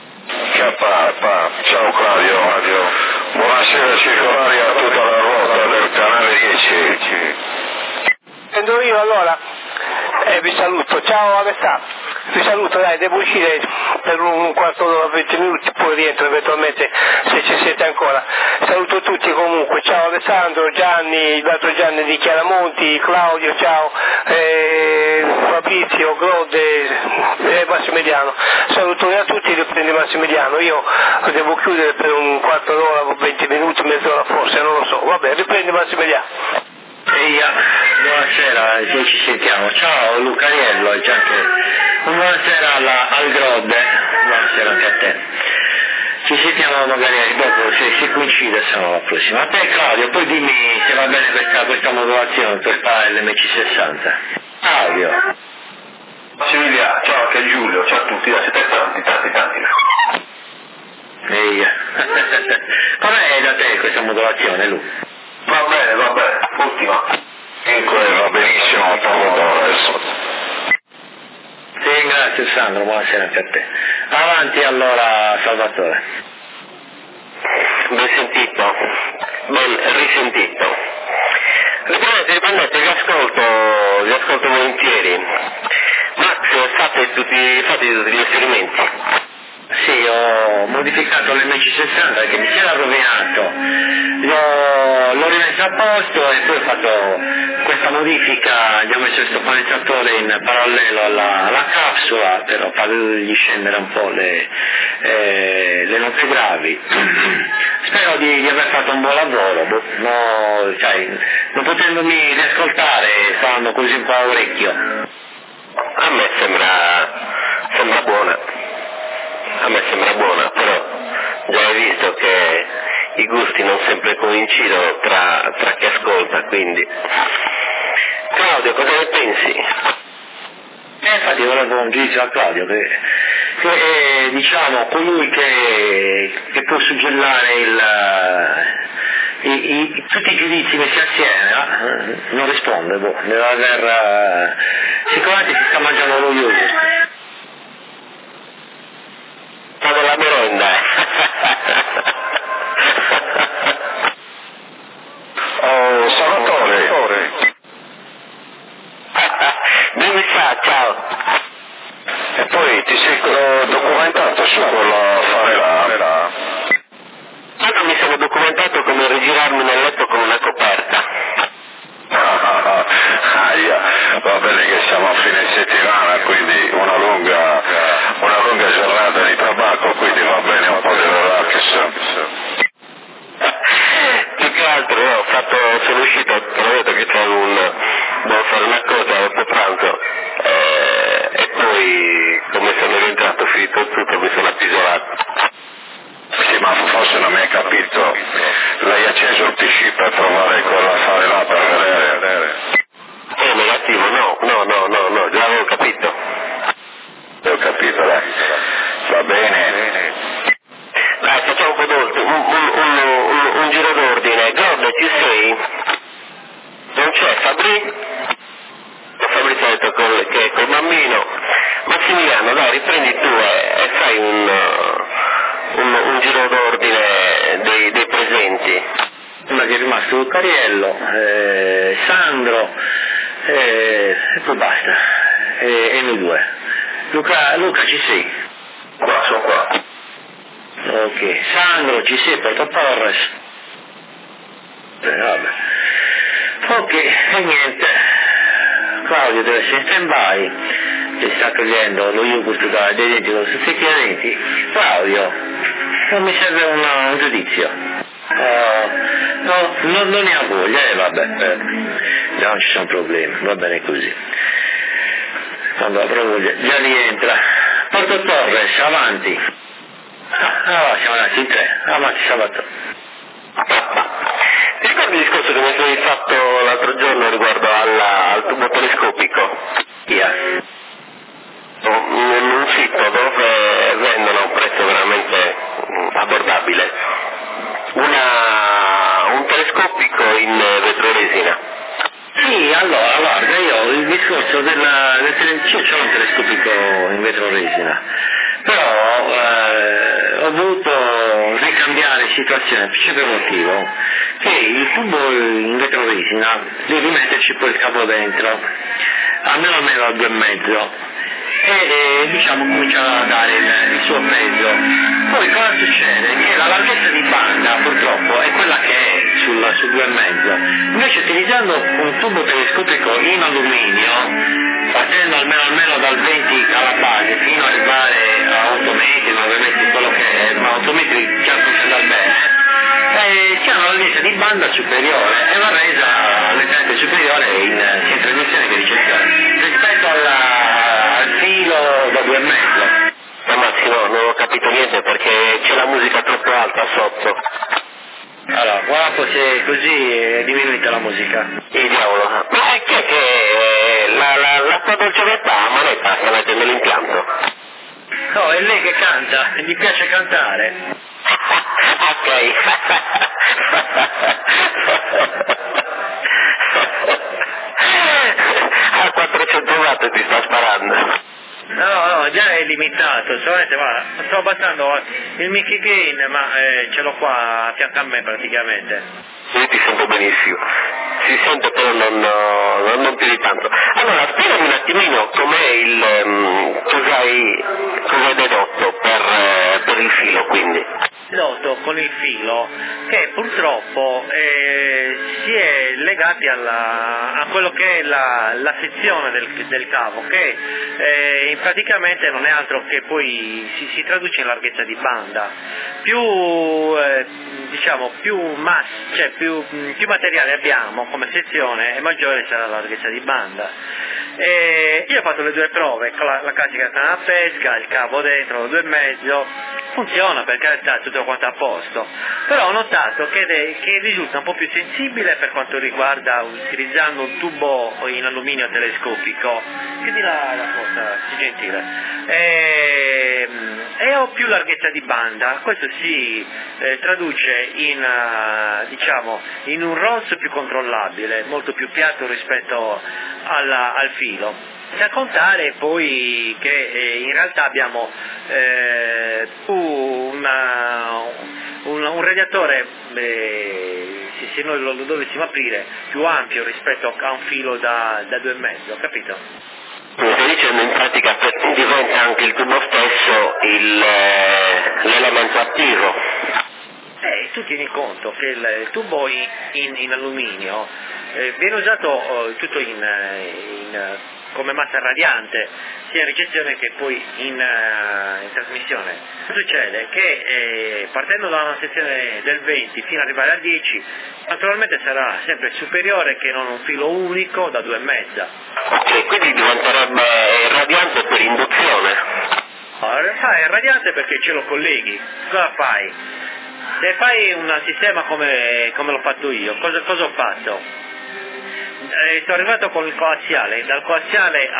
Ciao Claudio. Buonasera circolari a tutta la ruota del canale 10. Prendo io allora e vi saluto. Ciao Alessandro. Vi saluto, dai, devo uscire per un quarto d'ora, 20 minuti, poi rientro eventualmente se ci siete ancora. Saluto tutti comunque, ciao Alessandro, Gianni, l'altro Gianni di Chiaramonti, Claudio, ciao, Fabrizio, Grode e Massimiliano. Salutoni a tutti, riprende Massimiliano, io devo chiudere per un quarto d'ora, 20 minuti, mezz'ora forse, non lo so, vabbè, riprende Massimiliano. Eia, buonasera, ci sentiamo. Ciao Lucariello e anche buonasera al Grodde, buonasera anche a te. Ci sentiamo magari dopo, se si coincide siamo alla prossima. A te Claudio, poi dimmi se va bene questa modulazione per fare l'MC60. Claudio. Silvia, ciao anche a Giulio, ciao a tutti, siete tanti. Ehi. Com'è da te questa modulazione, Lu? Va bene, ultima. Va benissimo, Torres. Sì, grazie Sandro, buonasera anche a te. Avanti allora Salvatore. Ben sentito, ben risentito. Riprenete, vi ascolto volentieri. Max, fate tutti gli esperimenti. Sì, ho modificato l'MC60 perché mi si era rovinato, l'ho rimesso a posto e poi ho fatto questa modifica, gli ho messo questo condensatore in parallelo alla capsula per fargli scendere un po' le note gravi. Spero di aver fatto un buon lavoro, non potendomi riascoltare stando così un po' a orecchio. A me sembra buona, però già hai visto che i gusti non sempre coincidono tra chi ascolta, quindi. Claudio, cosa ne pensi? Infatti volevo un giudizio a Claudio, che è diciamo colui che può suggellare tutti i giudizi messi assieme, non risponde, deve aver sicuramente si sta mangiando lo yogurt. Della merenda. Oh, Salvatore. Dimmi ciao. E poi ti sei documentato su quell'affare là? Tanto mi sono documentato come rigirarmi nel letto con una coperta. Aia, va bene che siamo a fine settimana, quindi una lunga giornata di tabacco, quindi va bene un po' di relax. Più che altro sono uscito, ho detto che devo fare una cosa dopo pranzo e poi come sono rientrato finito tutto mi sono appisolato. Sì, ma forse non mi hai capito, lei ha acceso il PC per provare quell'affare là per vedere. Negativo, no, già avevo capito. Ho capito, dai. Va bene. Dai, facciamo un po' d'ordine, un giro d'ordine. Grodde, ci sei? Non c'è Fabri? Fabri ha detto che è col bambino. Massimiliano, dai, riprendi tu e fai un giro d'ordine dei presenti. Prima che è rimasto Lucariello, Sandro, e poi basta, e noi due. Luca ci sei? Qua, sono qua. Ok, Sandro ci sei, Porto Torres. Vabbè. Ok, e niente, Claudio deve essere in stand-by, ci sta togliendo lo yogurt dai denti con tutti i denti. Claudio, non mi serve un giudizio. No, non ne ha voglia, vabbè, non ci sono problemi, va bene così. Quando avrò voglia, già rientra. Porto Torres, avanti. Siamo andati in tre, avanti Salvatore. Ti ricordi il discorso che mi avevi fatto l'altro giorno riguardo al tubo telescopico? Via. In un sito dove vendono a un prezzo veramente abbordabile un telescopico in vetroresina. Sì, allora, guarda, io il discorso del telescopio c'ho un telescopico in vetroresina, però ho voluto ricambiare situazione per un motivo, che il tubo in vetroresina devi metterci poi il cavo dentro, almeno a 2,5, e diciamo comincia a dare il suo peso. Poi cosa succede? Che la larghezza di banda purtroppo è quella che è sul 2,5, invece utilizzando un tubo telescopico in alluminio, partendo almeno dal 20 alla base fino ad arrivare a 8 metri, 9 metri, quello che è, ma 8 metri già comincia ad andare bene, si ha una larghezza di banda superiore e una resa leggermente superiore in sia così è diminuita la musica. Il diavolo. Ma è che la tua dolcezza a manetta che avete nell'impianto? No, è lei che canta, gli piace cantare. Ok. A 400 watt ti sta sparando. No, già è limitato, solamente guarda, sto abbassando il Mickey Gain, ma ce l'ho qua a fianco a me praticamente. Io ti sento benissimo, si sente però non più di tanto. Allora, spiegami un attimino com'è cosa hai dedotto per il filo, quindi. Noto con il filo che purtroppo si è legati a quello che è la sezione del cavo, che praticamente non è altro che poi si traduce in larghezza di banda. Più materiale abbiamo come sezione e maggiore sarà la larghezza di banda. Io ho fatto le due prove, la classica canna a pesca, il cavo dentro, 2,5, funziona per carità, tutto quanto a posto, però ho notato che risulta un po' più sensibile per quanto riguarda utilizzando un tubo in alluminio telescopico, chiudi la cosa, sii gentile, e ho più larghezza di banda. Questo si traduce in un rosso più controllabile, molto più piatto rispetto al filo. Da contare poi che in realtà abbiamo un radiatore, se noi lo dovessimo aprire, più ampio rispetto a un filo da 2,5, capito? Mi stai dicendo in pratica che diventa anche il tubo stesso l'elemento attivo. Tu tieni conto che il tubo in alluminio viene usato tutto come massa radiante, sia in ricezione che poi in trasmissione. Succede che partendo da una sezione del 20 fino ad arrivare al 10, naturalmente sarà sempre superiore che non un filo unico da 2,5. Ok, quindi diventerebbe radiante per induzione. È radiante perché ce lo colleghi. Cosa fai? Se fai un sistema come l'ho fatto io, cosa ho fatto? Sono arrivato con il coassiale, dal coassiale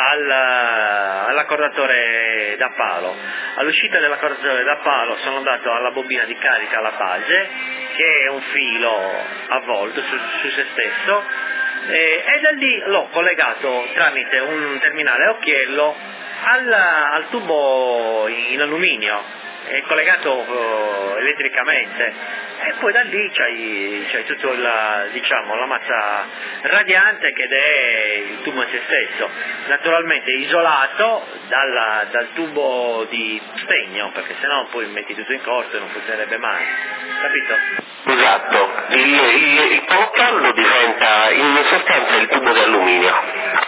all'accordatore da palo. All'uscita dell'accordatore da palo sono andato alla bobina di carica alla base, che è un filo avvolto su se stesso, e da lì l'ho collegato tramite un terminale a occhiello al tubo in alluminio, è collegato elettricamente, e poi da lì c'hai tutto la massa radiante che è il tubo in se stesso, naturalmente isolato dal tubo di stegno, perché sennò poi metti tutto in corto e non funzionerebbe mai, capito? Esatto, il tubo caldo diventa in sostanza il tubo di alluminio.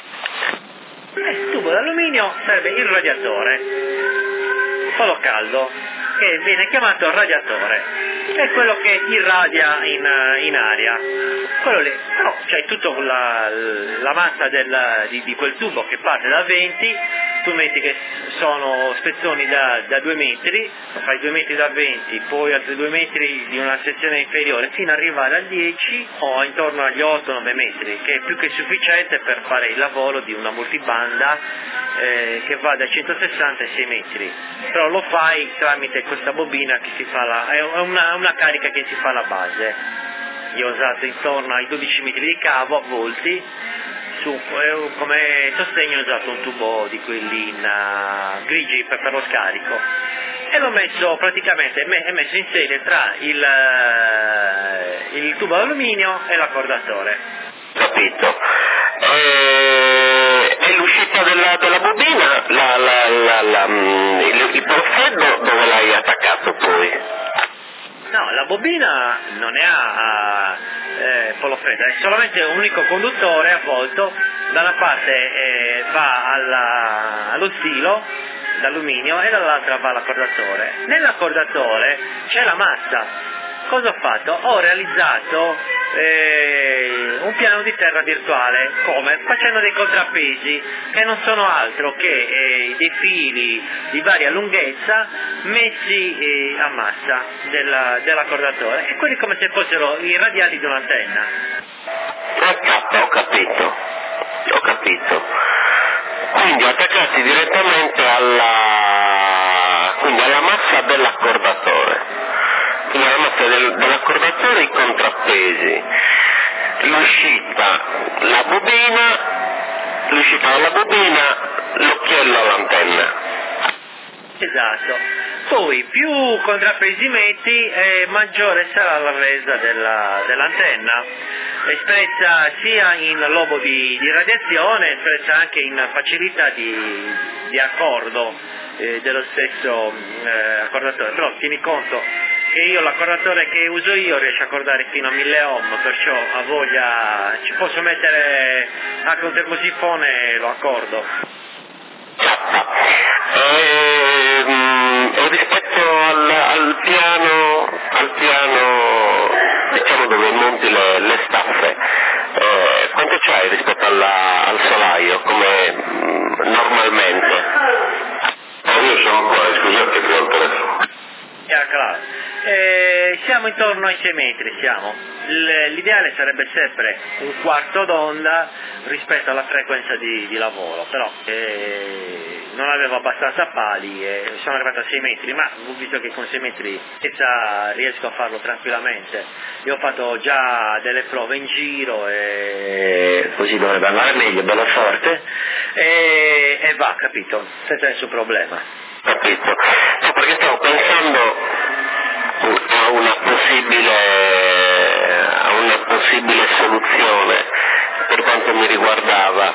Il tubo d'alluminio sarebbe il radiatore, solo caldo, che viene chiamato radiatore, è quello che irradia in aria, quello lì. Però c'hai tutta la massa di quel tubo che parte da 20, tu metti che sono spezzoni da 2 metri, fai 2 metri da 20, poi altri 2 metri di una sezione inferiore fino ad arrivare al 10 o intorno agli 8-9 metri, che è più che sufficiente per fare il lavoro di una multibanda che va da 160 ai 6 metri, però lo fai tramite questa bobina che si fa è una carica che si fa alla base. Io ho usato intorno ai 12 metri di cavo avvolti, come sostegno ho usato un tubo di quelli in grigi per lo scarico, e l'ho messo praticamente messo in serie tra il tubo d'alluminio e l'accordatore. Capito. E l'uscita della bobina, il porfreddo dove l'hai attaccato poi? No, la bobina non è a polo freddo, è solamente un unico conduttore avvolto, da una parte va allo stilo d'alluminio e dall'altra va all'accordatore. Nell'accordatore c'è la massa. Cosa ho fatto? Ho realizzato un piano di terra virtuale, come? Facendo dei contrappesi che non sono altro che dei fili di varia lunghezza messi a massa dell'accordatore, e quelli come se fossero i radiali di un'antenna. Ho capito. Quindi attaccati direttamente alla massa dell'accordatore. Quindi alla massa dell'accordatore i contrappesi, l'uscita dalla bobina, l'occhiello all'antenna. Esatto. Poi più contrappesi metti, maggiore sarà la resa dell'antenna, espressa sia in lobo di radiazione, espressa anche in facilità di accordo dello stesso accordatore. Però tieni conto che l'accordatore che uso io riesce a accordare fino a 1000 ohm, perciò a voglia ci posso mettere anche un termosifone e lo accordo. E rispetto al piano diciamo dove monti le staffe, quanto c'hai rispetto al solaio come normalmente? Io sono qua, scusate che ho il telefono. Claro. Siamo intorno ai 6 metri, l'ideale sarebbe sempre un quarto d'onda rispetto alla frequenza di lavoro, però non avevo abbastanza pali e sono arrivato a 6 metri, ma ho visto che con 6 metri riesco a farlo tranquillamente. Io ho fatto già delle prove in giro e così dovrebbe andare meglio, bello forte, e va, capito, senza nessun problema. Capito? No, perché stavo pensando a una possibile soluzione per quanto mi riguardava.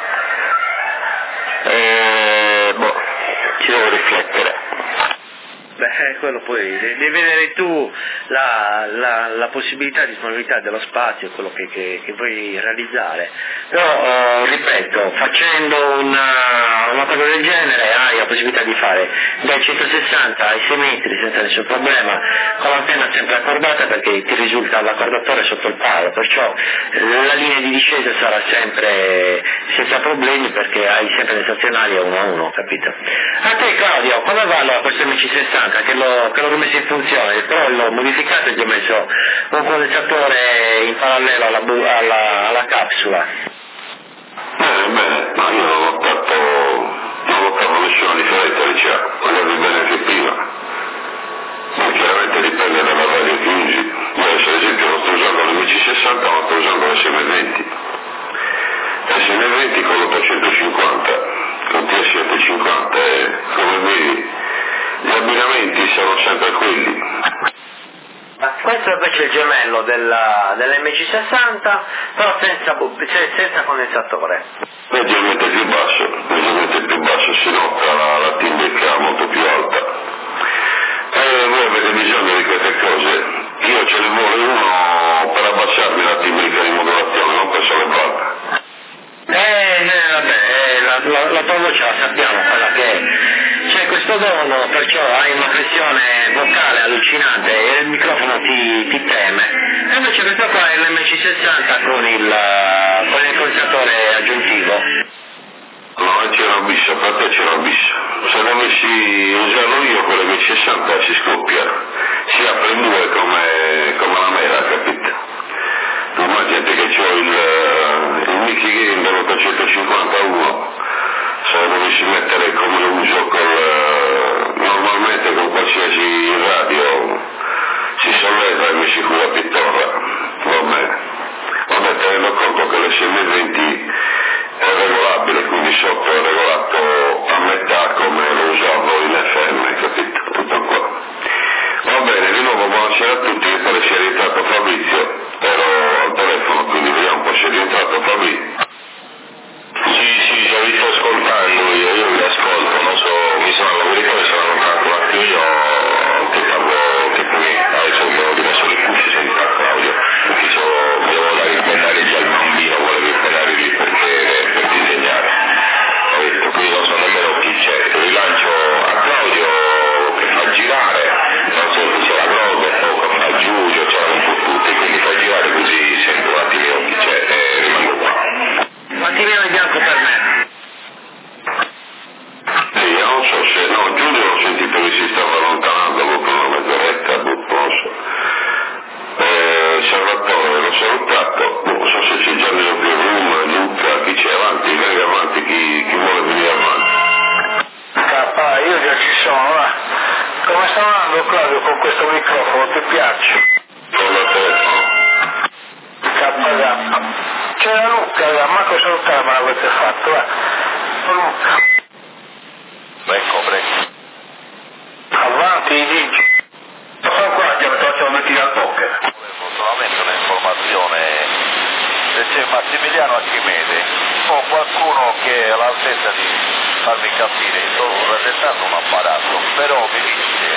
Ci devo riflettere. Beh, quello poi devi vedere tu la possibilità, disponibilità dello spazio, quello che vuoi realizzare. Però, ripeto, facendo una cosa del genere hai la possibilità di fare dai 160 ai 6 metri senza nessun problema, con l'antenna sempre accordata perché ti risulta l'accordatore sotto il palo, perciò la linea di discesa sarà sempre senza problemi perché hai sempre le stazionarie 1 a 1, capito? A te Claudio, come va questo MC60? Che l'ho rimesso in funzione, però l'ho modificato e gli ho messo un condensatore in parallelo alla capsula. Bene, ma io non ho notato nessuna differenza, volevo bene che prima. Ma chiaramente dipende dalla radio che usi. Io adesso ad esempio non sto usando l'MC60, ma sto usando l'SM20. l'SM20 con l'850, con T750 e come vedi gli abbinamenti sono sempre quelli. Questo invece è il gemello dell'MC60, però senza condensatore. Leggermente più basso, si nota la timbrica molto più alta. Voi avete bisogno di queste cose, io ce ne vuole uno per abbassarmi la timbrica di modulazione, non per sollevarla. Vabbè, la tua voce la sappiamo, quella che è. C'è questo dono, perciò hai una pressione vocale allucinante e il microfono ti teme. E invece questo qua è l'MC60 con il condensatore aggiuntivo. No, c'è una bissa, per te c'è una bissa. Se dovessi usarlo io con l'MC60 si scoppia, si apre in due come la mela, capito? Immaginate che c'ho il Mickey Game dell'851, se lo dovessi mettere come lo uso normalmente con qualsiasi radio si solleva e mi si cura pittora, va bene. Vabbè, tenendo conto che l'SM20 è regolabile, quindi sotto è regolato a metà come lo usavo in FM, capito? Tutto qua. Va bene, di nuovo buonasera a tutti, mi pare sia rientrato Fabrizio, ero al telefono, quindi vediamo un po' se è rientrato Fabrizio. Sì, già vi sto ascoltando, io vi ascolto, non so, mi sono lavorito e sono allontanato un attimo, io ti parlo che poi adesso abbiamo rimesso le cuffie, senta Claudio, perché devo andare a ricordare già il bambino, volevo imparare lì per disegnare, questo microfono, ti piace? KK. C'era Luca, Marco salutare, ma l'avete fatto, Luca. Prego. Avanti, dici. Sono qua, che mi faccio mettere al poker. Volevo solamente un'informazione, se c'è Massimiliano Archimede o qualcuno che è all'altezza di farmi capire, sto presentando un apparato, però mi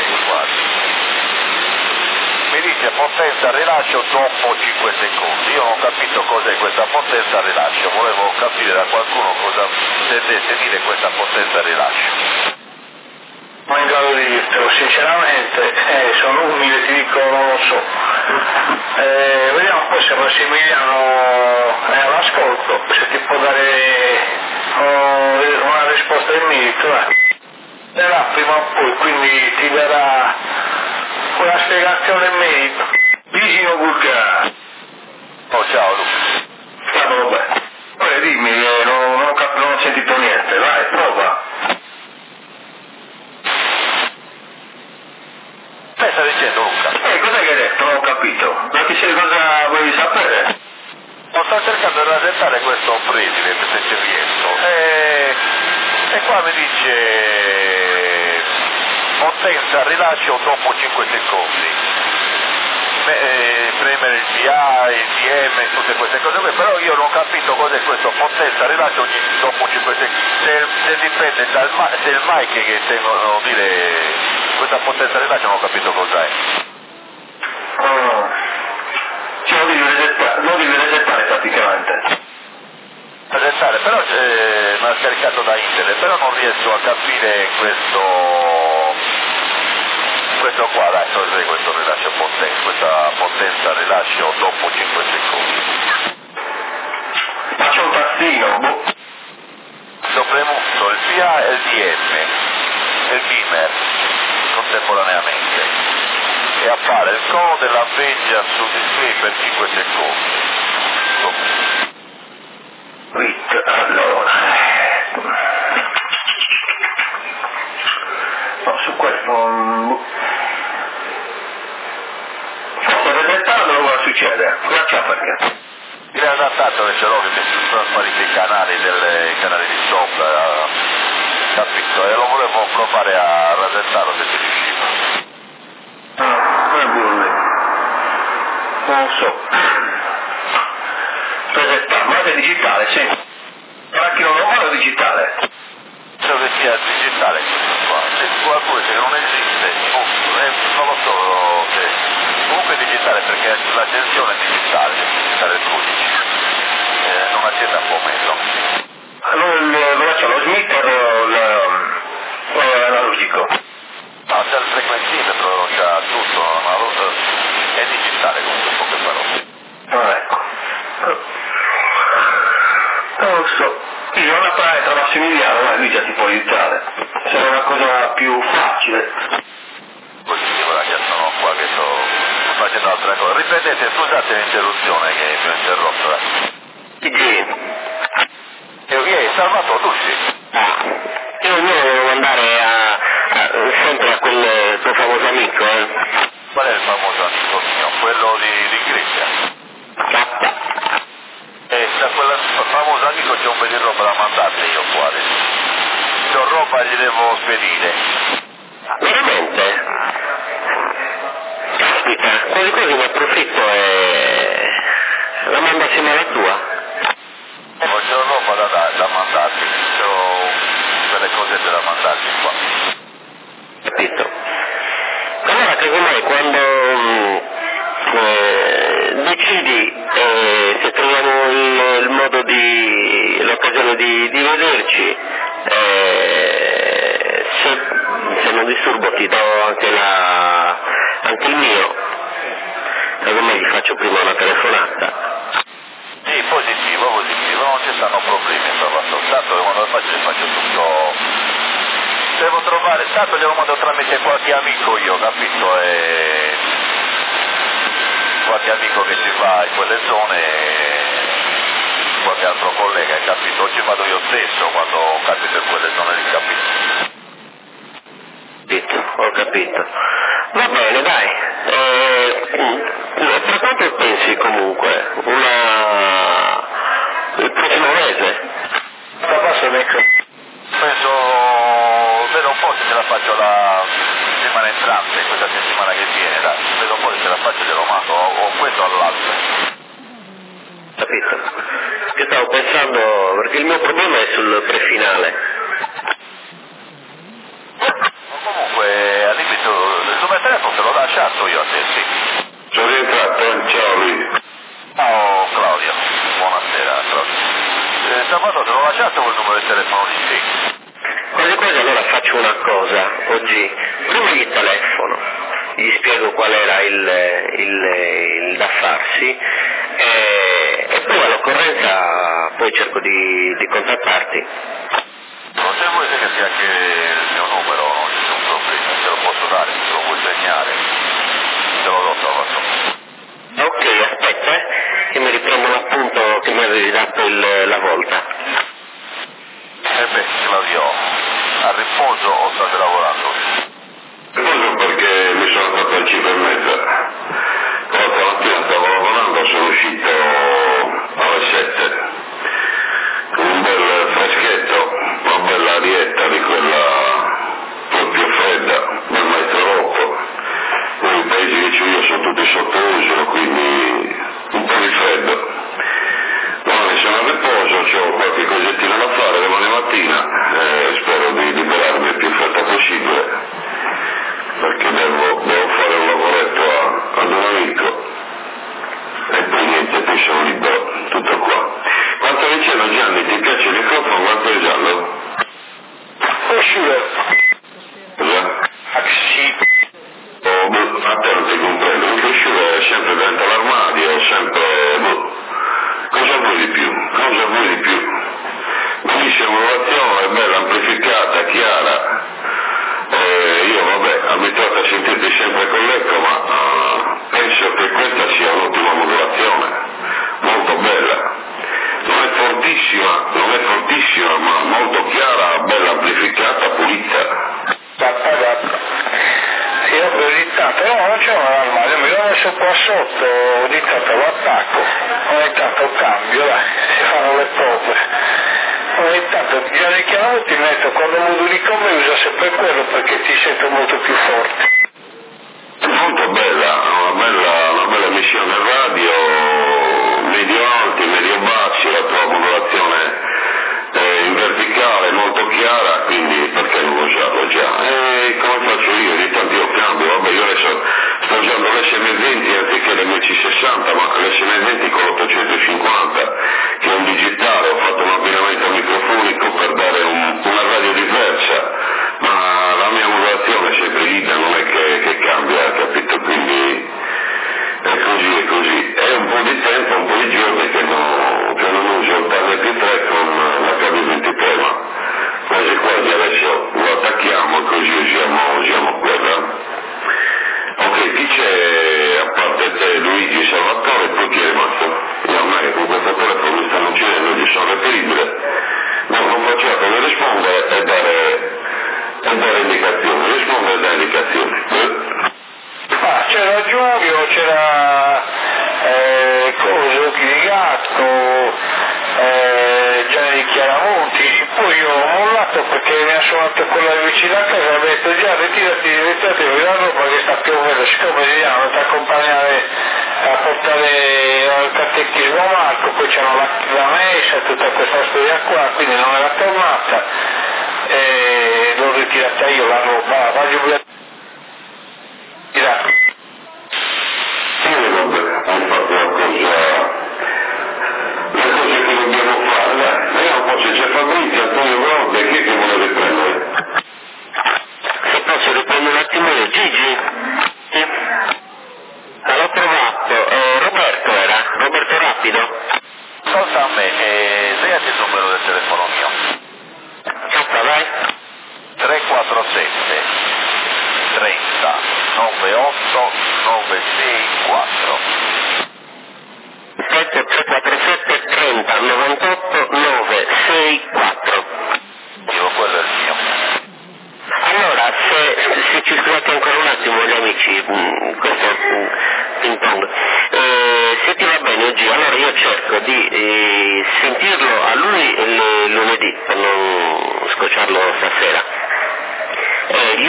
dice potenza rilascio dopo 5 secondi. Io non ho capito cos'è questa potenza rilascio, volevo capire da qualcuno cosa intendesse dire questa potenza rilascio. Non in grado di dirtelo, sinceramente, sono umile, ti dico, non lo so. Vediamo poi se Massimiliano è all'ascolto, se ti può dare una risposta in merito. Darà prima o poi, quindi ti darà una spiegazione in merito. Vicino Gurga. Oh, ciao Luca. Vabbè. Poi dimmi, non ho sentito niente, vai, prova. Che stai dicendo Luca? Cos'è che hai detto? Non ho capito. Ma che sei cosa volevi sapere? Sto cercando di rasentare questo presidente se ci riesco. E qua mi dice potenza rilascio dopo 5 secondi. Premere il PA, il DM, tutte queste cose qui, però io non ho capito cos'è questo potenza rilascio dopo 5 secondi. Se dipende dal mic che tengono dire questa potenza rilascio, non ho capito cos'è. Lo devi resettare praticamente. Presentare, però mi ha scaricato da internet, però non riesco a capire questo qua, dai, cos'è questo rilascio potenza, questa potenza rilascio dopo 5 secondi. Faccio un tastino, Ho premuto il PA e il DM e il beamer contemporaneamente e appare il code della veglia sul display per 5 secondi. Allora, no, su questo sto resettando, cosa succede? Cosa c'è perché? In realtà tanto che ce l'ho che mi sono spariti i canali di sopra, capito? E lo volevo provare a rasettarlo se ci riuscivo. Non so. Resettare, ma è digitale, sì. Macchina normale o digitale? Credo che sia digitale questo qua. Se qualcuno dice che non esiste, non lo so se. Comunque è digitale perché l'accensione è digitale il codice. Non accende un po' meno. Allora c'è lo smitter o l'analogico? No, c'è il frequenzimetro, c'è tutto, ma è digitale comunque, poche parole. Ah, ecco. Non lo so. Io ho una praia tra Massimiliano, ma lui già ti può aiutare. Sarà una cosa più facile. Così, ora che sono qua che sto facendo altre cose. Ripetete, scusate l'interruzione che mi ho interrotto. Salvatore, tu sì. Io devo andare sempre a quel tuo famoso amico, Qual è il famoso amico mio? Quello di Grecia. Da quel famoso amico c'è un po' di roba da mandarti io qua adesso. C'ho roba gli devo spedire. Veramente? Caspita, quasi quasi ne approfitto e la mando assieme alla tua. C'ho roba da mandarti, c'ho delle cose da mandarti qua. Capito? Allora casomai quando decidi se troviamo il modo l'occasione di vederci, se non disturbo ti do anche il mio, casomai gli faccio prima una telefonata. Sì, positivo, non ci stanno problemi, tanto quando faccio tutto. Devo trovare, tanto glielo mando tramite qualche amico io, capito? E qualche amico che ci va in quelle zone, qualche altro collega, hai capito? O ci vado io stesso quando capito in quelle zone lì, capito? Ho capito. Va bene, dai. faccio la settimana entrante, questa settimana che viene, dai, vedo poi se la faccio glielo mando, o questo o l'altro. Capito? Che stavo pensando, perché il mio problema è sul prefinale. Comunque, al limite, il numero telefono te l'ho lasciato io a te, sì. Sono rientrato, ciao Luigi. Ciao Claudio, buonasera Claudio. Sabato te l'ho lasciato quel numero di telefono lì, sì. Quasi quasi allora faccio una cosa, oggi, prima gli telefono, gli spiego qual era il da farsi e poi all'occorrenza poi cerco di contattarti. Se vuoi che sia anche il mio numero, non c'è un problema, te lo posso dare, se lo vuoi segnare, te lo do sabato. Ok, aspetta, che mi riprendo l'appunto che mi avevi dato la volta. Beh, Claudio, a riposo o state lavorando? Riposo perché mi sono fatto alle 5:30. L'altra mattina stavo lavorando, sono uscito alle 7. Con un bel freschetto, una bella arietta di quella proprio fredda, del maestro Rocco. I paesi che c'ho io sono tutti sotto uso, quindi un po' di freddo. Domani sono a riposo, ho qualche cosettina da fare domani mattina, spero di liberarmi il più fretta possibile, perché devo fare un lavoretto ad un amico e poi niente, poi sono libero, tutto qua. Quanto dicevo Gianni, ti piace il microfono? Quanto è giallo? Uscire. Cosa? Sì. A te non ti comprendo, il uscire è sempre dentro l'armadio, sempre... Cosa vuoi di più? Cosa vuoi di più? Benissimo, modulazione, bella, amplificata, chiara. Io vabbè, abituato a sentirti sempre con l'eco, ma penso che questa sia un'ottima modulazione, molto bella. Non è fortissima, ma molto chiara, bella, amplificata, pulita. Io ogni tanto, no, non c'è un armadio, mi l'ho messo qua sotto, ogni tanto lo attacco, ogni tanto cambio, dai, si fanno le prove. Ogni tanto già richiamo ti metto, quando moduli con me usa sempre quello perché ti sento molto più forte. Molto bella, una bella emissione radio, medio alti, medio bassi, la tua modulazione in verticale, molto chiara, quindi perché non usarlo già? E come faccio io? Ogni tanto io cambio, vabbè io adesso sto usando l'SM20 anziché l'MC60, ma l'SM20 con l'850, che è un digitale, ho fatto un abbinamento microfonico per dare una radio diversa, ma la mia modulazione è sempre linea, non è che cambia, capito? Quindi è così. È un po' di tempo, un po' di giorni che non uso il P3 con l'H23, ma quasi adesso lo attacchiamo e così usiamo quella. Ok, chi c'è a parte te, Luigi, Salvatore, poi chi è rimasto? Io a me con questo telefono mi stanno uccidendo, gli sono reperibile. Non faccio altro che rispondere e dare indicazioni, rispondere e dare indicazioni. C'era Giulio, c'era Occhi di Gatto, Gianni Chiaramonti, poi io ho mollato perché mi ha suonato quella vicino a casa e ho detto già ritirati la roba che sta piovendo, siccome vediamo ti accompagnare a portare al catechismo a Marco, poi c'era la messa, tutta questa storia qua, quindi non era tornata e l'ho ritirata io la roba, la Giulia. Hai fatto la cosa che dobbiamo fare, vediamo poi se c'è Fabrizio, Antonio Grotte, chi è che vuole riprendere? Se posso riprendere un attimo Gigi? Sì. L'ho trovato, Roberto Rapido. Ascolta a me, segnati il numero del telefono mio. Ciao, vai. 347 30 98 964. 347 30 98 964. Io quello è il mio. Allora, se ci scusate ancora un attimo gli amici, questo è un ping pong, se ti va bene oggi, allora io cerco di sentirlo a lui lunedì per non scocciarlo stasera. Gli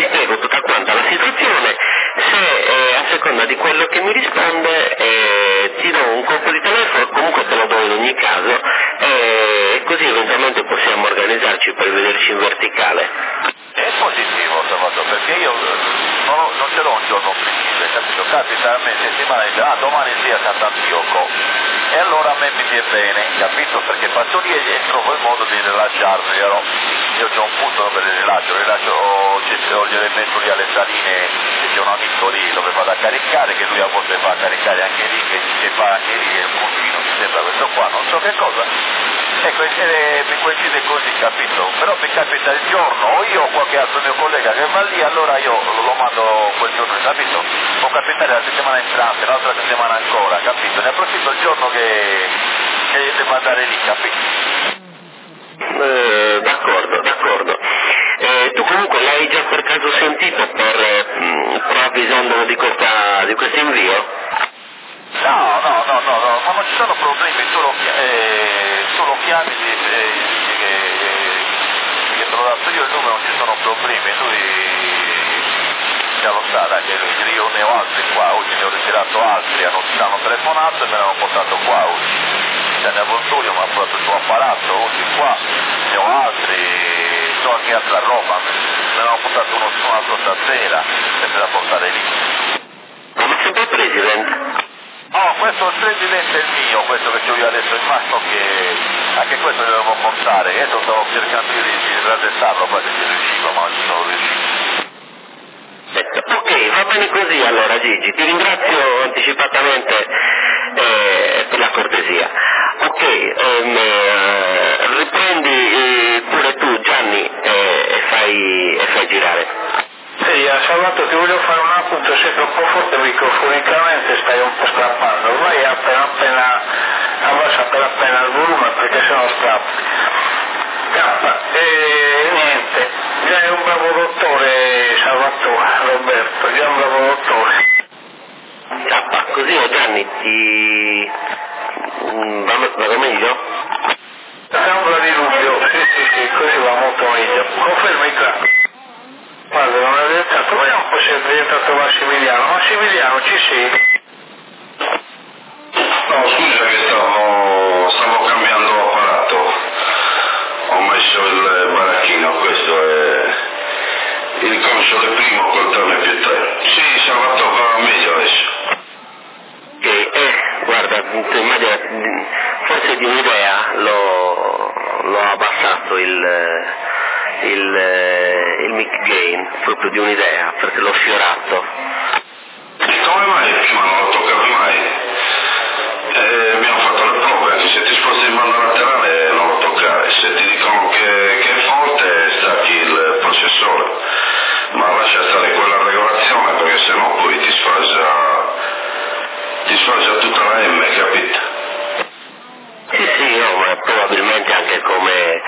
risponde, ti do un colpo di telefono, comunque te lo do in ogni caso, e così eventualmente possiamo organizzarci per vederci in verticale. È positivo Salvatore, perché io non ce l'ho un giorno precise, capito? Capita a me settimana dice domani sia a Sant'Antioco e allora a me mi viene bene, capito? Perché passo lì e trovo il modo di rilasciarmi, io ho un punto dove rilascio, ho gli elementi lì alle saline, c'è un amico lì dove vado a caricare, che lui a volte va a caricare anche lì, che fa anche lì, è un puntino, mi sembra questo qua, non so che cosa. Ecco, mi coincide così, capito? Però mi capita il giorno, o io o qualche altro mio collega che va lì, allora io lo mando quel giorno, capito? Può capitare la settimana entrante, l'altra settimana ancora, capito? Ne approfitto il giorno che devo andare lì, capito? D'accordo. Tu comunque l'hai già per caso sentito avvisandolo di questo invio? No, ma non ci sono problemi, solo chiami che te l'ho dato io il numero, non ci sono problemi, lui già lo sa, dai, che io ne ho altri qua, oggi ne ho ritirato altri, hanno telefonato e me l'hanno portato qua oggi, c'è l'avvoltoio, mi ha portato il suo apparato, oggi qua ne ho altri, so anche altra roba, me l'hanno portato un altro stasera e me la portare lì. Ma sempre il Presidente? No, questo il Presidente è il mio, questo che ho io adesso in mano, che anche questo lo devo portare, io stavo cercando di raddrizzarlo, poi se ci riuscivo, ma non ci sono riuscito. Ok, va bene così allora Gigi, ti ringrazio anticipatamente per la cortesia. Ok, riprendi pure tu Gianni e fai girare. Sì, Salvatore, ti voglio fare un appunto, sempre un po' forte microfonicamente, stai un po' strappando, ormai abbassa appena il volume perché sennò strappi. Niente, già è un bravo dottore Salvatore, Roberto, già un bravo dottore. Così Gianni va meglio? Sembra di dubbio, sì, così va molto meglio. Conferma i capi. Guarda, non è diventato, vediamo un po' se è diventato Massimiliano. Massimiliano, ci sei? No, scusa che stavo cambiando apparato, ho messo il baracchino, questo è il console primo col torne più 3. Sì, Salvatore va meglio adesso. Guarda, immagina, forse di un'idea l'ho abbassato il mic gain, proprio di un'idea, perché l'ho sfiorato. Come mai prima non lo toccavi mai? Abbiamo fatto le prove, anche se ti sposti in banda laterale non lo toccare, se ti dicono che è forte stacchi il processore, ma lascia stare quella regolazione perché sennò poi ti sfasa tutta la M, capito? Sì, ma probabilmente anche come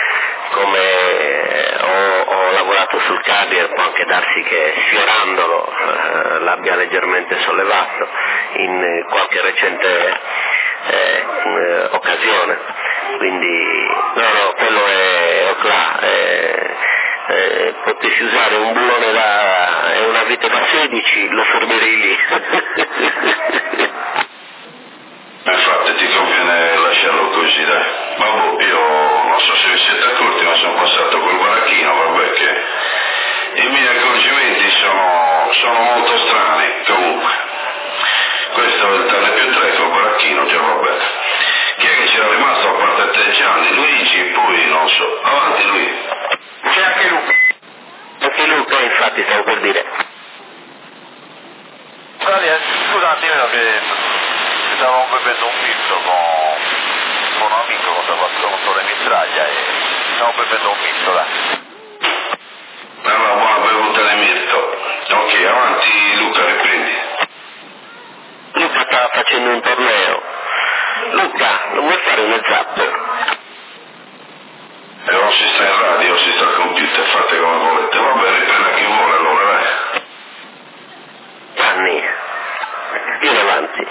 ho lavorato sul carrier può anche darsi che sfiorandolo l'abbia leggermente sollevato in qualche recente occasione, quindi no, quello è potessi usare un bullone e una vite da 16 lo fermerei lì. Infatti ti conviene lasciarlo così, dai. Vabbè, io non so se vi siete accorti, ma sono passato col baracchino, vabbè che i miei accorgimenti sono molto strani, comunque. Questo è il tale più 3 col baracchino, già vabbè. Chi è che c'era rimasto a parte te Gianni, Luigi, poi non so. Avanti lui. C'è anche Luca. Anche Luca, infatti, stavo per dire. Scusa un attimino che stavamo bevendo un misto con un amico con Salvatore Mitraglia e stiamo bevendo un misto là. Allora, buona bevuta di mirto. Ok, avanti Luca, riprendi. Luca sta facendo un torneo. Luca, non vuoi fare una zap? Non si sta in radio, si sta al computer, fate come volete. Vabbè, riprenda chi vuole allora, dai. Gianni, vieni avanti.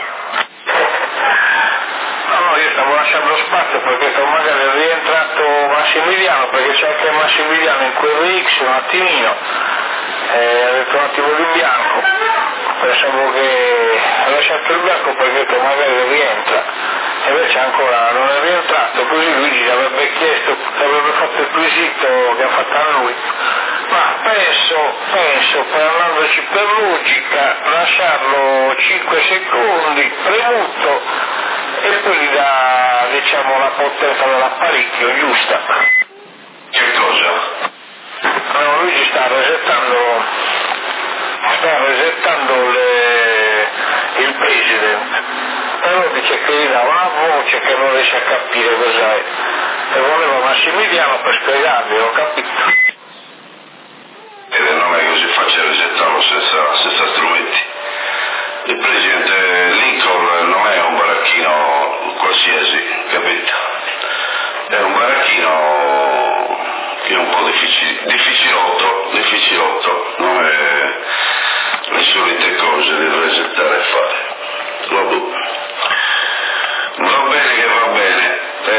No, io stavo lasciando spazio perché magari è rientrato Massimiliano, perché c'è anche Massimiliano in quel VX un attimino, ha detto un attimo di bianco. pensavo che ha lasciato il blocco perché ho detto magari rientra, e invece ancora non è rientrato, così Luigi avrebbe chiesto, avrebbe fatto il quesito che ha fatto a lui. Ma penso, parlandoci per logica, lasciarlo 5 secondi, premuto, e poi gli dà, diciamo, la potenza dell'apparecchio giusta. Che cosa? No, Luigi sta resettando il president, però dice che gli dà una voce che non riesce a capire cos'è, e voleva Massimiliano per spiegargli, ho capito. Non è che si faccia resettarlo senza strumenti. Il presidente Lincoln non è un baracchino qualsiasi, capito? È un baracchino che è un po' difficilotto, non è le solite cose di resettare e fare. Vabbè. Va bene che va bene.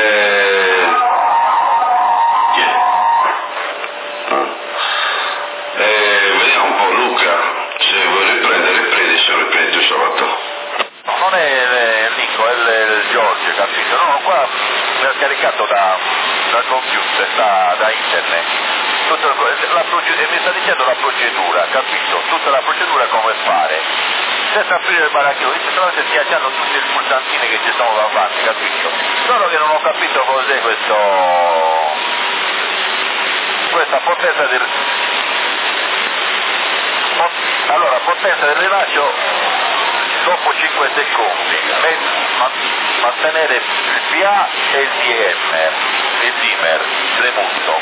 Vediamo un po', Luca, se vuoi riprendi, se riprendi il sabato. Non è Nico, è il Giorgio, capito? No, qua mi ha caricato dal computer, da internet, e mi sta dicendo la procedura, capito? Tutta la procedura come fare. Senza aprire il baracchino, solamente schiacciando tutti i pulsantini che ci sono davanti, capito? Solo che non ho capito cos'è questa potenza del... Allora, potenza del rilascio dopo 5 secondi, mantenere il PA e il dimmer premuto.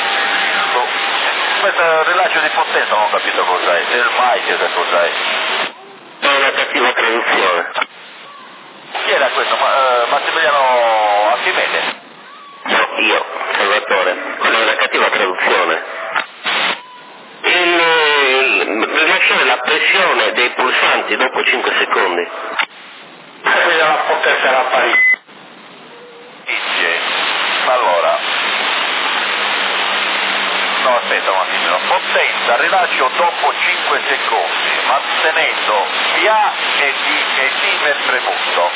Questo rilascio di potenza non ho capito cos'è, il mic che cos'è. È una cattiva traduzione. Chi era questo? Massimiliano Archimede? No, io, Salvatore. Quella è una cattiva traduzione. Rilasciare la pressione dei pulsanti dopo 5 secondi. Quella la potenza dell'apparecchio. Allora, no, aspetta un attimo, potenza rilascio dopo 5 secondi, mantenendo PA e dimmer premuto.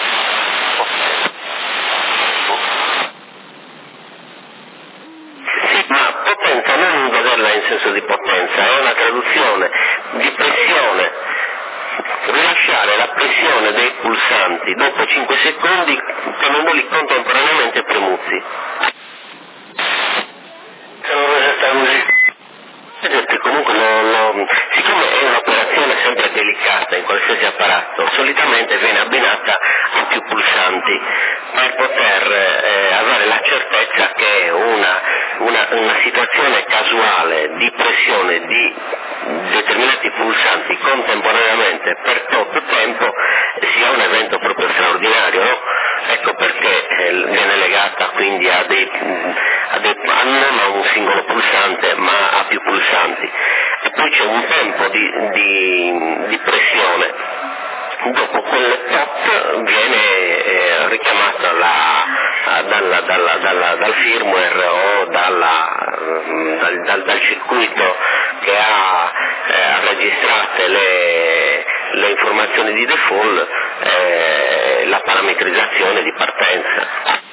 Sì, ma potenza non vederla in senso di potenza, è una traduzione di pressione. Rilasciare la pressione dei pulsanti dopo 5 secondi tenendoli contemporaneamente premuti. Se non resetta così. Vedete, comunque siccome è un'operazione sempre delicata in qualsiasi apparato, solitamente viene abbinata a più pulsanti per poter avere la certezza che una situazione casuale di pressione di determinati pulsanti contemporaneamente per troppo tempo sia un evento proprio straordinario, no? Ecco perché viene legata quindi non a un singolo pulsante ma a più pulsanti. E poi c'è un tempo di pressione. Dopo quel tot viene richiamata dal firmware o dal circuito che ha registrate le informazioni di default la parametrizzazione di partenza.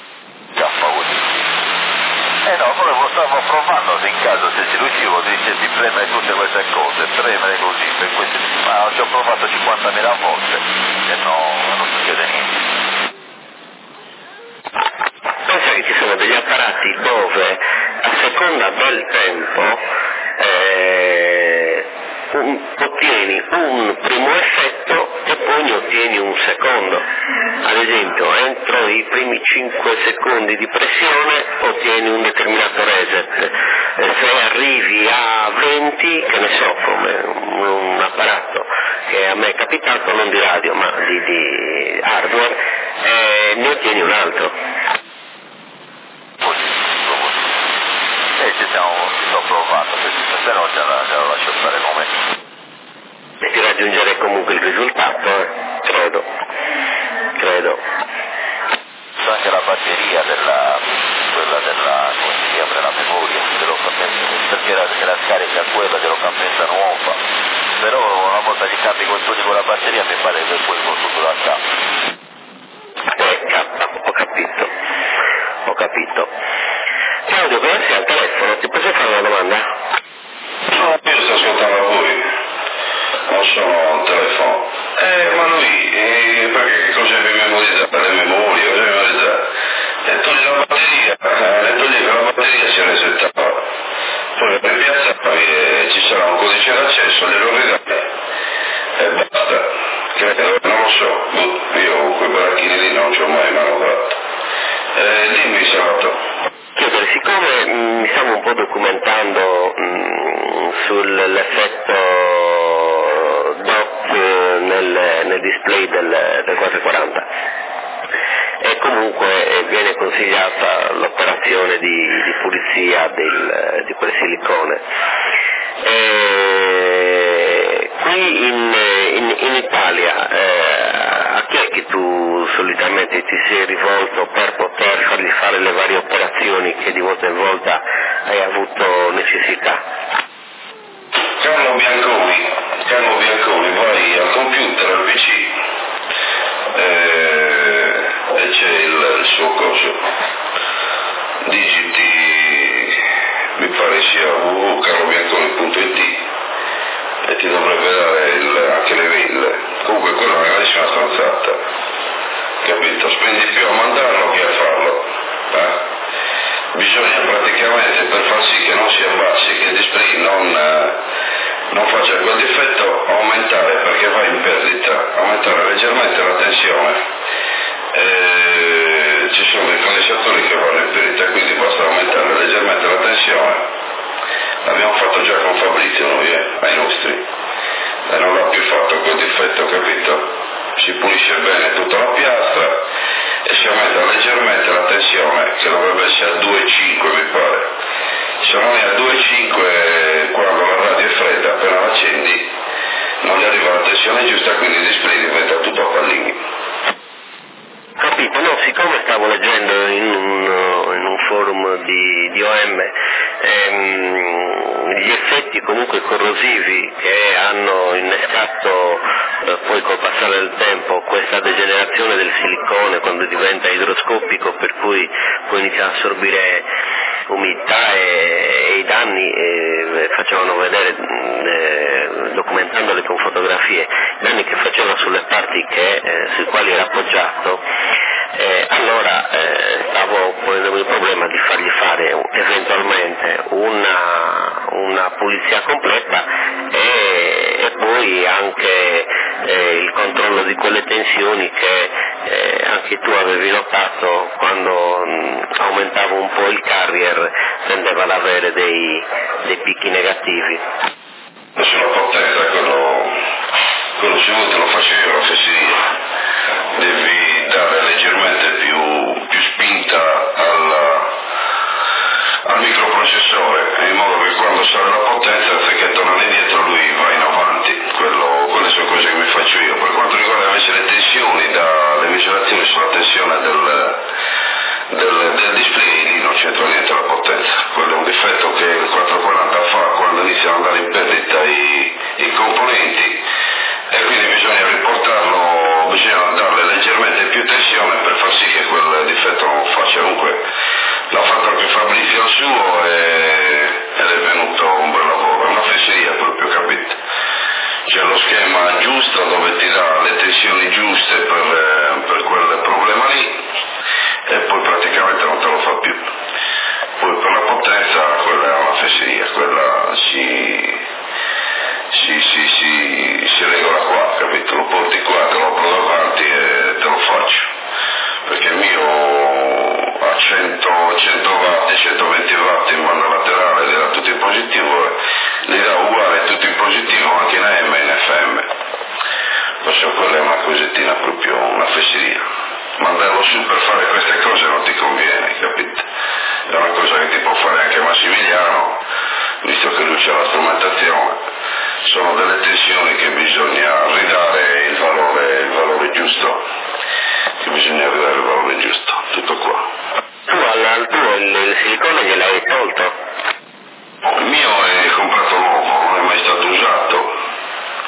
No, stavo provando se in caso se ci riuscivo di premere tutte queste cose, premere così, ma ci ho provato 50.000 volte e non succede niente. Pensa che ci sono degli apparati dove a seconda del tempo ottieni un primo effetto e poi ne ottieni un secondo. Ad esempio, entro i primi 5 secondi di pressione ottieni un determinato reset. Se arrivi a 20, che ne so, come un apparato che a me è capitato, non di radio ma di hardware, ne ottieni un altro. Ci sto provando, se no ce la lascio fare come. E ti raggiungerei comunque il risultato, credo. Anche la batteria quella come si chiama, della memoria, della scarica quella della campetta nuova, però una volta che cambi i controlli con la batteria mi pare che poi il controllo da K. Ho capito. Claudio, come sei al telefono? Ti posso fare una domanda? No, io sto ascoltando voi, non sono al telefono. Ma lui, perché che cosa mi memorizzare? Le memorie, cosa memorizzare? E togli la batteria, la batteria si resettava. Poi per piazzavi e ci sarà un codice d'accesso, glielo regali e basta. Credo, non lo so, io quei baracchini lì non ci ho mai manovrato. Dimmi Sabato. Siccome mi stavo un po' documentando sull'effetto DOT nel display del 440 e comunque viene consigliata l'operazione di pulizia di quel silicone. Qui in Italia a chi è che tu solitamente ti sei rivolto per poter fargli fare le varie operazioni che di volta in volta hai avuto necessità? Carlo Bianconi, vai al computer, al PC e c'è il suo coso, digiti, mi pare sia www.carlobianconi.it e ti dovrebbe dare anche le mail. Comunque quella è una grandissima stronzata, capito? Spendi più a mandarlo che a farlo, Bisogna praticamente, per far sì che non si abbassi, che il display non faccia quel difetto, aumentare, perché va in perdita, aumentare leggermente la tensione. Ci sono dei condensatori che vanno in perdita, quindi basta aumentare leggermente la tensione. L'abbiamo fatto già con Fabrizio noi, ai nostri, e non l'ha più fatto quel difetto, capito? Si pulisce bene tutta la piastra e si aumenta leggermente la tensione, che dovrebbe essere a 2,5 mi pare. Se non è a 2,5 quando la radio è fredda, appena l'accendi non gli arriva la tensione giusta, quindi il display diventa tutto a pallini. Capito, no, siccome stavo leggendo in un forum di OM gli effetti comunque corrosivi che hanno innescato poi col passare del tempo questa degenerazione del silicone quando diventa idroscopico, per cui poi inizia a assorbire umidità e i danni, facevano vedere, documentandole con fotografie, i danni che faceva sulle parti sui quali era appoggiato. Allora stavo ponendo il problema di fargli fare eventualmente una pulizia completa e poi anche il controllo di quelle tensioni che anche tu avevi notato quando aumentavo un po' il carrier, tendeva ad avere dei picchi negativi. Sulla potenza quello se vuoi te lo faccio io la fesseria, devi dare leggermente più spinta al microprocessore, in modo che quando sale la potenza, anziché tornare indietro, lui va in avanti. Quelle sono cose che mi faccio io. Per quanto riguarda invece le tensioni, dalle misurazioni sulla tensione del display, lì non c'entra niente la potenza. Quello è un difetto che il 440 fa quando iniziano ad andare in perdita i componenti, e quindi bisogna riportarlo, bisogna darle leggermente più tensione per far sì che quel difetto non faccia. Comunque l'ha fatto anche Fabrizio al suo ed è venuto un bel lavoro, è una fesseria proprio, capito? C'è lo schema giusto dove ti dà le tensioni giuste per quel problema lì e poi praticamente non te lo fa più. Poi per la potenza quella è una fesseria, quella si regola qua, capito? Lo porti qua, te lo apro davanti e te lo faccio, perché il mio a 100 watt, 120 watt in banda laterale li dà tutti in positivo, li dà uguale tutti in positivo anche in AM e in FM. Perciò quella è una cosettina, proprio una fesseria. Mandarlo su per fare queste cose non ti conviene, capito? È una cosa che ti può fare anche Massimiliano, visto che lui c'ha la strumentazione. Sono delle tensioni che bisogna ridare il valore giusto, tutto qua. Tu al tuo il silicone gliel'hai tolto? Il mio è comprato nuovo, non è mai stato usato,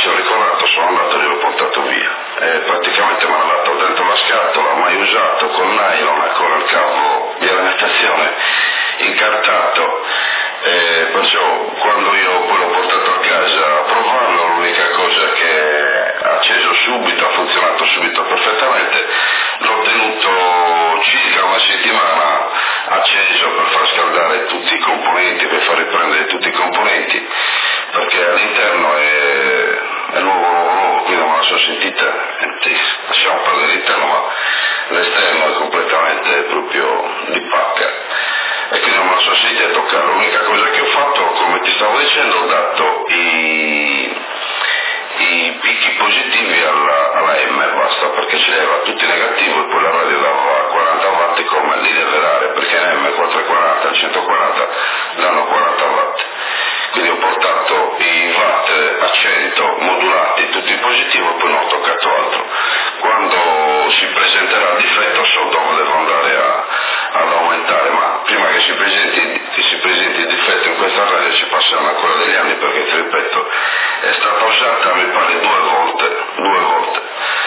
sono ricordato, sono andato e gliel'ho portato via. Praticamente mi hanno dato dentro la scatola, mai usato, con nylon, ancora il cavo di alimentazione incartato. Perciò quando io poi l'ho portato a casa a provarlo, l'unica cosa che ha acceso subito, ha funzionato subito perfettamente, l'ho tenuto circa una settimana acceso per far scaldare tutti i componenti, per far riprendere tutti i componenti, perché all'interno è nuovo, quindi non me la sono sentita, lasciamo perdere l'interno, ma l'esterno è completamente proprio di pacca. E quindi non me la sono sentita toccare. L'unica cosa che ho fatto, come ti stavo dicendo, ho dato i picchi positivi alla M, basta, perché ce l'aveva tutti negativi e poi la radio dava 40 watt come linea dell'aria, perché in M 440, 140 danno 40 watt. Quindi ho portato i watt a 100 modulati tutti in positivo e poi non ho toccato altro. Quando si presenterà il difetto so dove devo andare ad aumentare, ma prima che si presenti il difetto in questa radio ci passano ancora degli anni, perché ti ripeto è stata usata mi pare due volte,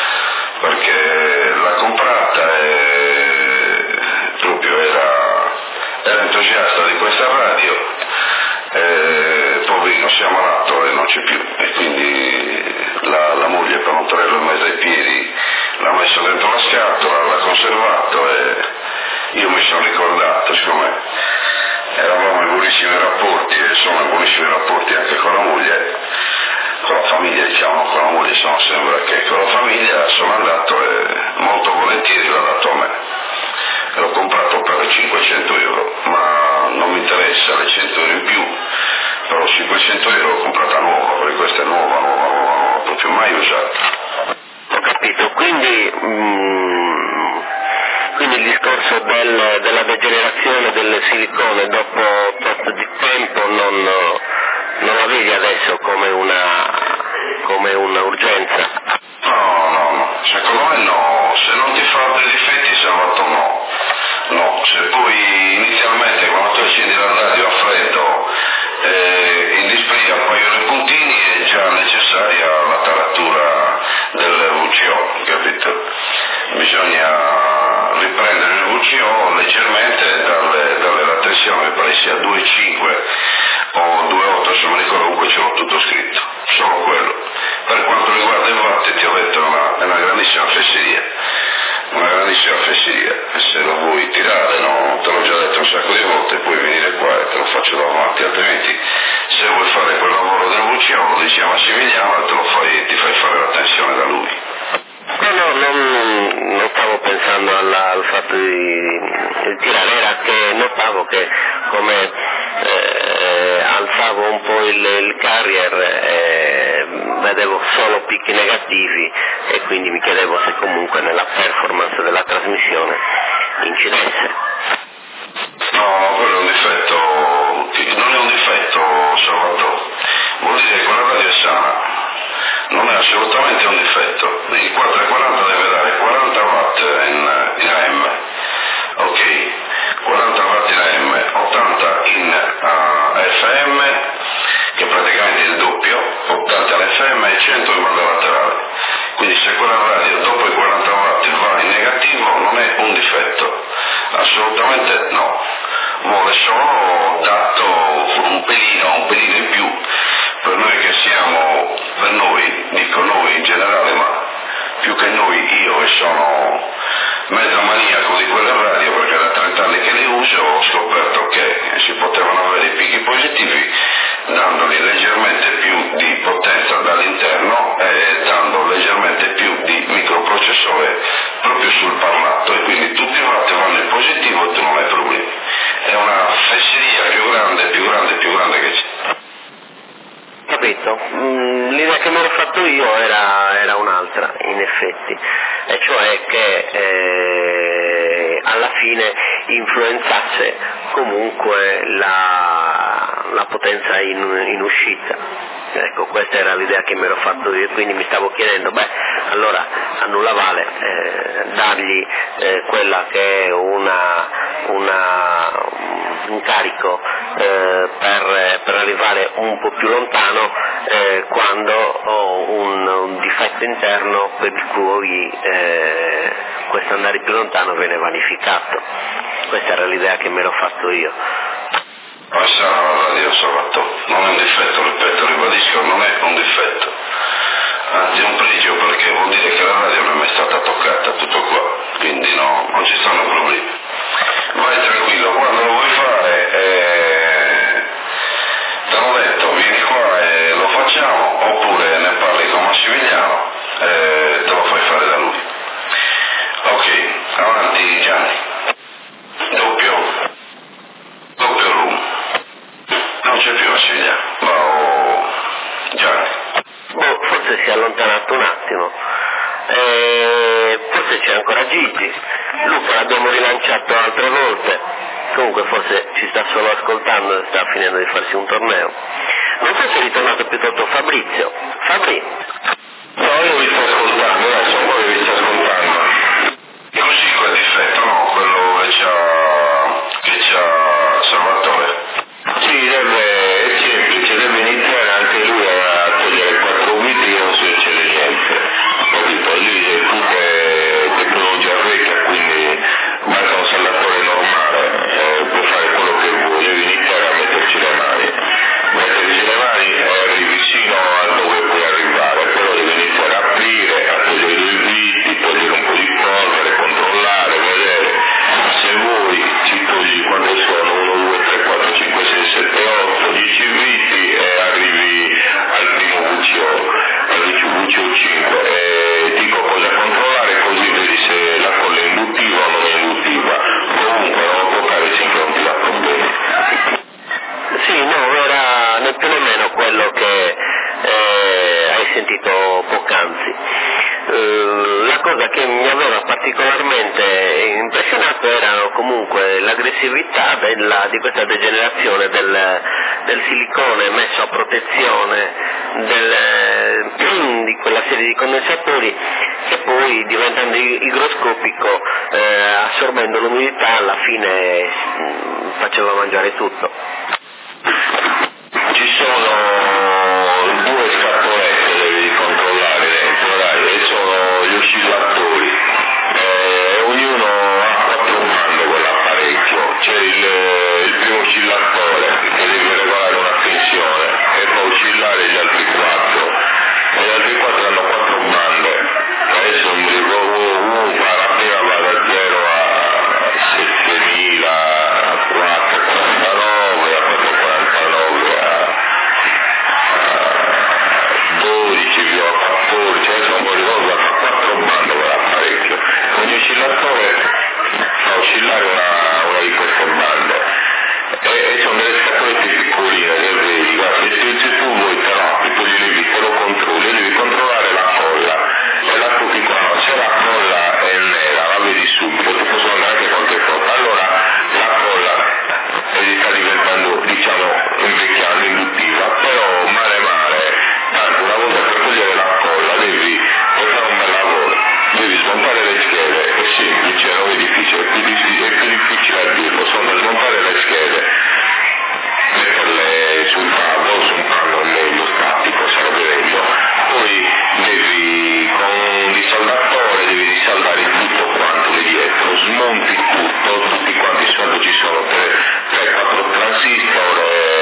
perché l'ha comprata e proprio era entusiasta di questa radio. Poverino si è ammalato e non c'è più, e quindi la moglie, per non tenerlo in mezzo ai piedi, l'ha messo dentro la scatola, l'ha conservato e io mi sono ricordato, siccome eravamo in buonissimi rapporti e sono in buonissimi rapporti anche con la moglie, con la famiglia, diciamo, con la moglie sono sembra che con la famiglia, sono andato e molto volentieri l'ha dato a me. L'ho comprato per 500 euro, ma non mi interessa le 100 euro in più, però 500 euro l'ho comprata nuova, perché questa è nuova, proprio mai usata. Ho capito, quindi il discorso della degenerazione del silicone dopo tot di tempo non l'avevi adesso come un'urgenza? No, secondo me no, se non ti fa degli effetti salvato no, se poi inizialmente quando tu accendi la radio a freddo in display appaiono i puntini è già necessaria la taratura del VCO, capito? Bisogna riprendere il VCO leggermente dalle tensione, mi pare sia 2,5 o 2,8, se mi ricordo, comunque ce l'ho tutto scritto, solo quello. Per quanto riguarda i watt ti ho detto è una grandissima fesseria, se lo vuoi tirare, no, te l'ho già detto un sacco di volte, puoi venire qua e te lo faccio davanti, altrimenti se vuoi fare quel lavoro del VCO lo dici a Massimiliano e ti fai fare la tensione da lui. Non stavo pensando al fatto di tirare, era che notavo che come alzavo un po' il carrier vedevo solo picchi negativi e quindi mi chiedevo se comunque nella performance della trasmissione incidesse. No, quello è un difetto, non è un difetto, Salvatore, vuol dire che quella radio è sana, non è assolutamente un difetto. Il 440 deve dare 40 watt in AM, ok, 40 watt in AM, 80 in FM, che praticamente è il doppio, 80 in FM e 100 in banda laterale. Quindi se quella radio dopo i 40 watt va in negativo non è un difetto, assolutamente no, vuole solo dato un pelino in più, per noi che siamo, per noi, dico noi in generale, ma più che noi io che sono mezzo maniaco di quelle radio, perché da 30 anni che le uso ho scoperto che si potevano avere i picchi positivi dandogli leggermente più di potenza dall'interno e dando leggermente più di microprocessore proprio sul parlato, e quindi tutti i watt vanno in positivo e tu non hai problemi. È una fesseria più grande che c'è. Capito? L'idea che mi ero fatto io era un'altra, in effetti, e cioè che alla fine influenzasse comunque la potenza in uscita. Ecco, questa era l'idea che mi ero fatto io, quindi mi stavo chiedendo, allora a nulla vale dargli quella che è una un carico per arrivare un po' più lontano quando ho un difetto interno per cui questo andare più lontano viene vanificato. Questa era l'idea che me l'ho fatto io. Questa è una radio, Salvatore, non è un difetto, ripeto, ribadisco, non è un difetto, anzi è un pregio, perché vuol dire che la radio non è mai stata toccata, tutto qua, quindi no, non ci stanno problemi. Vai tranquillo, quando lo vuoi fare, te l'ho detto, vieni qua e lo facciamo, oppure ne parli con Massimiliano e te lo fai fare da lui. Ok, avanti Gianni. Doppio room. Non c'è più Massimiliano. Oh, Gianni. Forse si è allontanato un attimo. Forse c'è ancora Gigi. Luca l'abbiamo rilanciato altre volte. Comunque forse ci sta solo ascoltando e sta finendo di farsi un torneo. Non so se è ritornato piuttosto Fabrizio. Fabri? No, io vi sto ascoltando, adesso un po' vi sto ascoltando. Io sì, quel difetto, no, quello che c'ha Salvatore. Sì, è semplice, deve iniziare anche lui a togliere 4 viti e non succede niente. Capito? Lì è tutta tecnologia vecchia, quindi basta un saldatore normale, può fare quello che vuoi, devi iniziare a metterci le mani. Metterci le mani e arrivi sino a dove puoi arrivare, però devi iniziare a aprire, a togliere i viti, togliere un po' di polvere, controllare, vedere. Se vuoi ci togli quando sono 1, 2, 3, 4, 5, 6, 7, 8, 10 viti e arrivi al primo VCO, al VCO 5 e dico cosa controllare, così vedi se la colla è induttiva o non è induttiva. Comunque non toccare sempre non ti dà problemi. Sì, no, era né più né meno quello che hai sentito poc'anzi. La cosa che mi aveva particolarmente impressionato era comunque l'aggressività di questa degenerazione del silicone messo a protezione di quella serie di condensatori che poi diventando igroscopico, assorbendo l'umidità alla fine faceva mangiare tutto. Ci sono 2 scatolette devi controllare dentro, dai, e sono gli oscillatori, ognuno ha 4 comandi quell'apparecchio, c'è il primo oscillatore che deve regolare una tensione e fa oscillare gli altri 4, e gli altri 4 hanno 4 bande, adesso non mi ricordo, la prima va da 0 a 7000, a 449, a 449, a 12, fino a 14, adesso non mi ricordo, fa 4 bande quell'apparecchio, ogni oscillatore fa oscillare una di queste bande e sono delle scatolette piccoline che vedi, guarda, se tu vuoi te lo apri, poi li levi, te lo controlli, devi controllare la colla e la tutti qua, se la colla è nera la vedi subito, ti posso andare anche qualche cosa, allora la colla sta diventando, diciamo, invecchiando, induttiva, però male, tanto una volta per togliere la colla devi fare un bel lavoro, devi smontare le schede, è semplice, non è difficile, è più difficile a dirlo, sono da smontare le schede, metterle sul tavolo, su un panno è meglio, statico, sarebbe meglio, poi devi con un disaldatore, devi disaldare tutto quanto lì dietro, smonti tutto, tutti quanti sotto ci sono 3-4 transistor,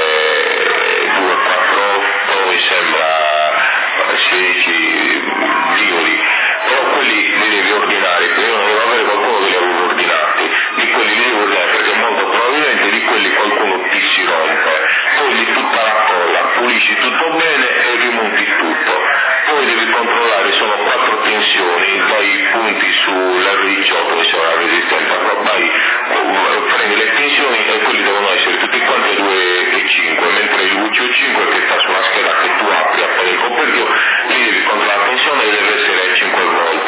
2-4-8, mi sembra 16 diodi, però quelli li devi ordinare, perché io non devo avere qualcuno che li avevo ordinati, di quelli li devo ordinare perché molto probabilmente di quelli qualcuno ti si rompe, togli tutta la colla, pulisci tutto bene e rimonti tutto, poi devi controllare, sono 4 tensioni, dai punti sull'R18 che c'è la resistenza, poi prendi le tensioni e quelli devono essere tutti quanti 2,5, mentre il VCO5 che sta sulla scheda che tu apri appena il coperchio, lì devi controllare la tensione e deve essere a 5 volt.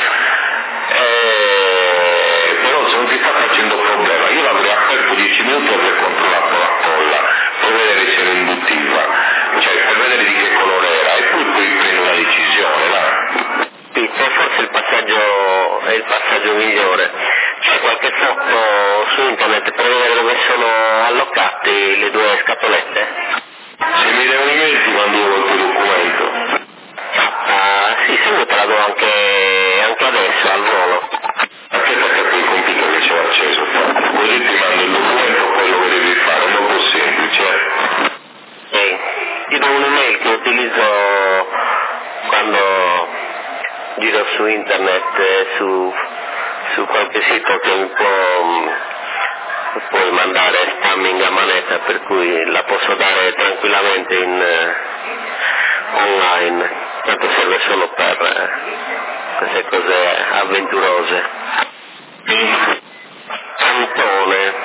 Però se non ti sta facendo problema, io l'avrei aperto 10 minuti e avrei controllato la colla per vedere se era induttiva, cioè per vedere di che colore era e poi prendi una decisione, là. Forse il passaggio è il passaggio migliore. C'è qualche foto su internet per vedere dove sono allocati le due scatolette? Se mi dai un'email ti mando il tuo documento. Sì, se vuoi te la do anche adesso al volo. Anche perché quel computer che c'è acceso, così ti mando il documento, poi lo devi fare, è molto semplice. Ti do un'email che utilizzo quando giro su internet, su qualche sito che mi puoi mandare spamming a manetta, per cui la posso dare tranquillamente online, tanto serve solo per queste cose avventurose. Cantone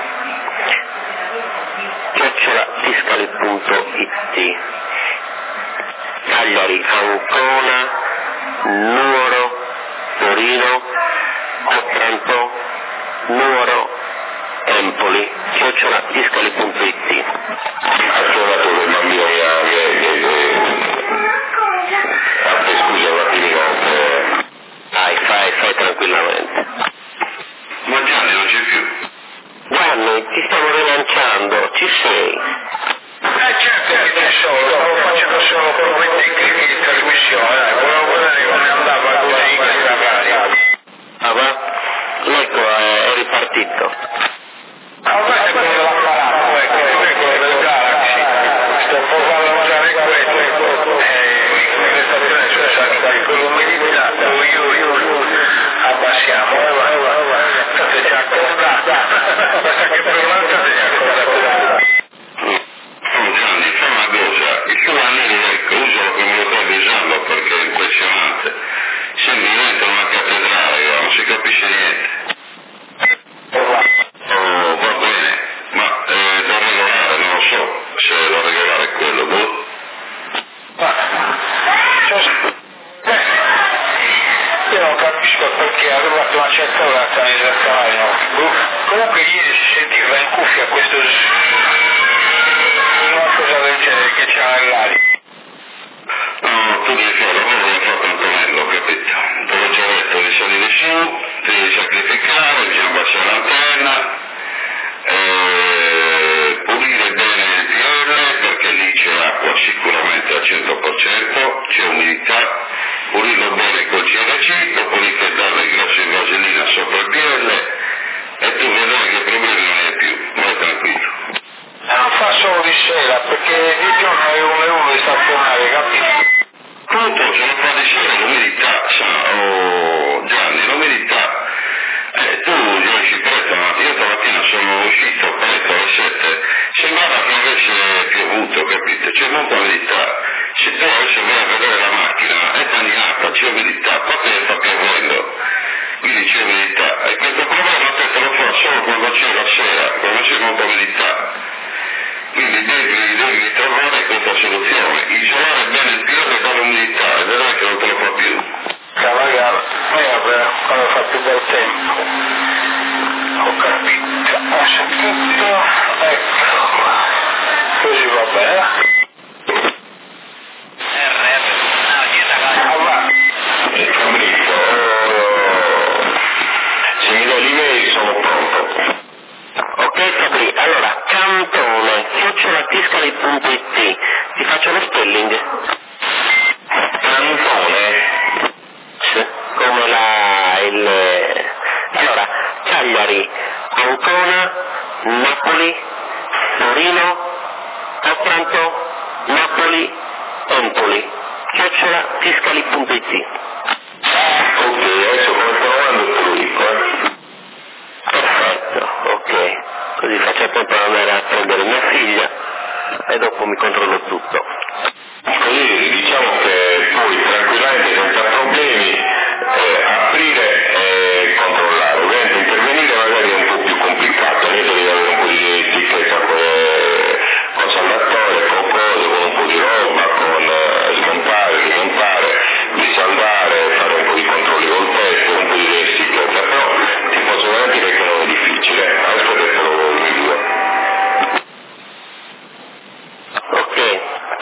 @tiscali.it, Cagliari, Ancona, Nuoro, Torino, Otranto, Nuoro, Empoli, @tiscali.it. Ha trovato quel bambino scusa la clinica. Fai tranquillamente. Ma Gianni non c'è più. Gianni, ti stiamo rilanciando, ci sei? Certo che ci sono, stavo facendo solo provvedimenti di trasmissione, volevo vedere come andava così questa radio. Ah va? L'eco è ripartito. Questo è quello dell'apparato, questo è quello del Galaxy, sto provando a usare questo, le stazioni sociali, con l'umidità, io abbassiamo, state già accordate, basta che per una state già accordate. Gianni, fai una cosa, il tuo anello ecco, usalo come lo stai usando perché è impressionante. Sembra diventa una cattedrale, non si capisce niente. Oh, va bene, ma da regolare, non lo so se da regolare è quello, boh. Io non capisco perché è arrivato una certa ora comunque ieri si sentiva in cuffia questo una cosa del genere che c'era nell'aria. No, tu devi fare lavoro come ha fatto Antonello, capito? Te l'ho già detto di salire su, ti devi sacrificare, bisogna abbassare l'antenna, pulire bene il PL perché lì c'è acqua sicuramente al 100%, c'è umidità, pulirlo bene col CRC, dopodiché dare il grasso di vasellina sopra il PL e tu vedrai che problemi non hai più, vai tranquillo. Non fa solo di sera perché di giorno è uno di stazionare, capito? Tutto se lo fa di sera, l'umidità, Gianni, l'umidità. Tu esci presto, ma io stamattina sono uscito presto alle 7, sembrava che avesse piovuto, capito? C'è molta umidità. Se tu adesso vai a vedere la macchina, è bagnata, c'è umidità, poi che sta piovendo, quindi c'è umidità. E questo problema te lo fa solo quando c'è la sera, quando c'è molta umidità. Quindi devi trovare questa soluzione, isolare bene il PL dall'umidità e vedrai che non te lo fa più. Magari, vabbè, quando fa più bel tempo. Ho capito, ho sentito, ecco, così va bene. Fabrizio, se mi dai l'email sono pronto. Ok Fabri, allora Cantone @tiscali.it, ti faccio lo spelling. Cantone? Sì, come allora Cagliari, Ancona, Napoli, Torino, Otranto, Napoli, Empoli, @tiscali.it. Ok, adesso come sto trovando te lo dico, Perfetto, ok, così faccio tempo ad andare a prendere mia figlia e dopo mi controllo tutto. Così diciamo che puoi tranquillamente, senza problemi, aprire e controllare. Ovviamente intervenire magari è un po' più complicato, lì devi avere un po' di etichetta con saldatoio, con cose, con un po' di roba, con smontare, rimontare, risaldare, fare un po' di controlli col test, un po' di etichetta, però ti posso garantire che non è difficile, adesso te lo video. Ok,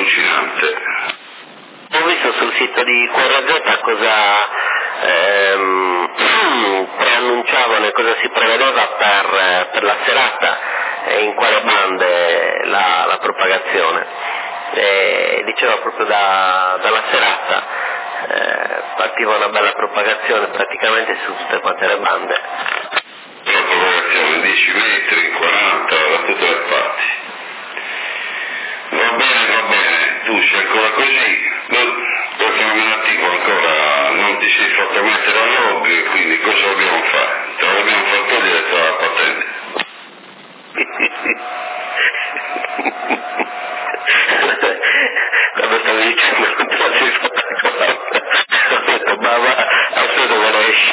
allucinante. Ho visto sul sito di QRZ cosa preannunciavano e cosa si prevedeva per la serata e in quale bande la propagazione. Diceva proprio dalla serata partiva una bella propagazione praticamente su tutte quante le bande. La propagazione 10 metri, 40 da tutte le parti. Va bene, tu sei ancora così, perché un articolo ancora non ti sei fatto mettere al log, quindi cosa dobbiamo fare? Te la dobbiamo far togliere la patente. Quando stavi dicendo non te la sei fatta ancora, ho detto ma va, aspetta che ne esci.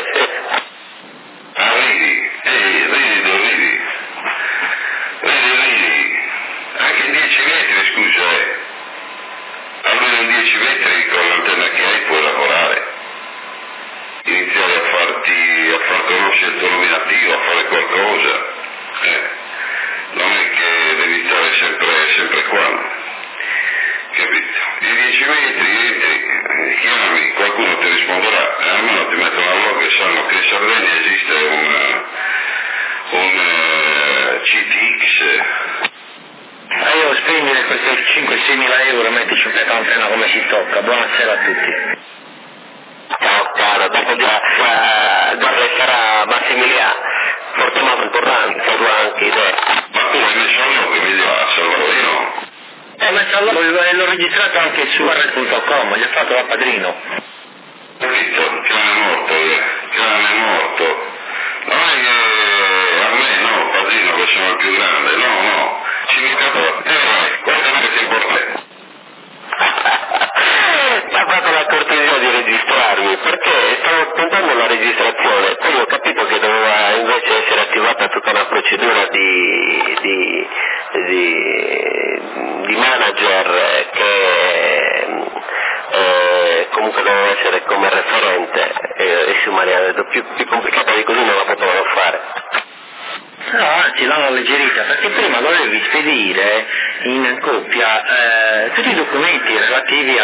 Ridi. Anche 10 metri, scusa, almeno 10 metri con l'antenna che hai puoi lavorare. Iniziare a far conoscere il tuo nominativo, a fare qualcosa. Non è che devi stare sempre qua. Capito? I 10 metri entri, chiami, qualcuno ti risponderà, almeno ti mettono al log e sanno che in Sardegna esiste un CTX. Io spendere questi 5-6 mila euro e metterci un pezzo antena come si tocca. Buonasera a tutti. Ciao caro, dopo già resterà Massimiliano, fortunato tornante, tu anche idee. Ma tu hai messo al log, mi dirà Salvatore? L'ho registrato anche su r.com, gli ho fatto da padrino. Capito? Cane morto. Non è che a me no, padrino, che sono il più grande, no. Cimitador, guarda che sei importante. Mi ha fatto la cortesia di registrarmi, perché stavo tentando la registrazione, poi ho capito che doveva invece essere attivata tutta una procedura di manager che comunque doveva essere come referente e su Maria ha detto più complicata di così non la potevano fare. No, anzi l'hanno alleggerita, perché prima dovevi spedire in coppia tutti i documenti relativi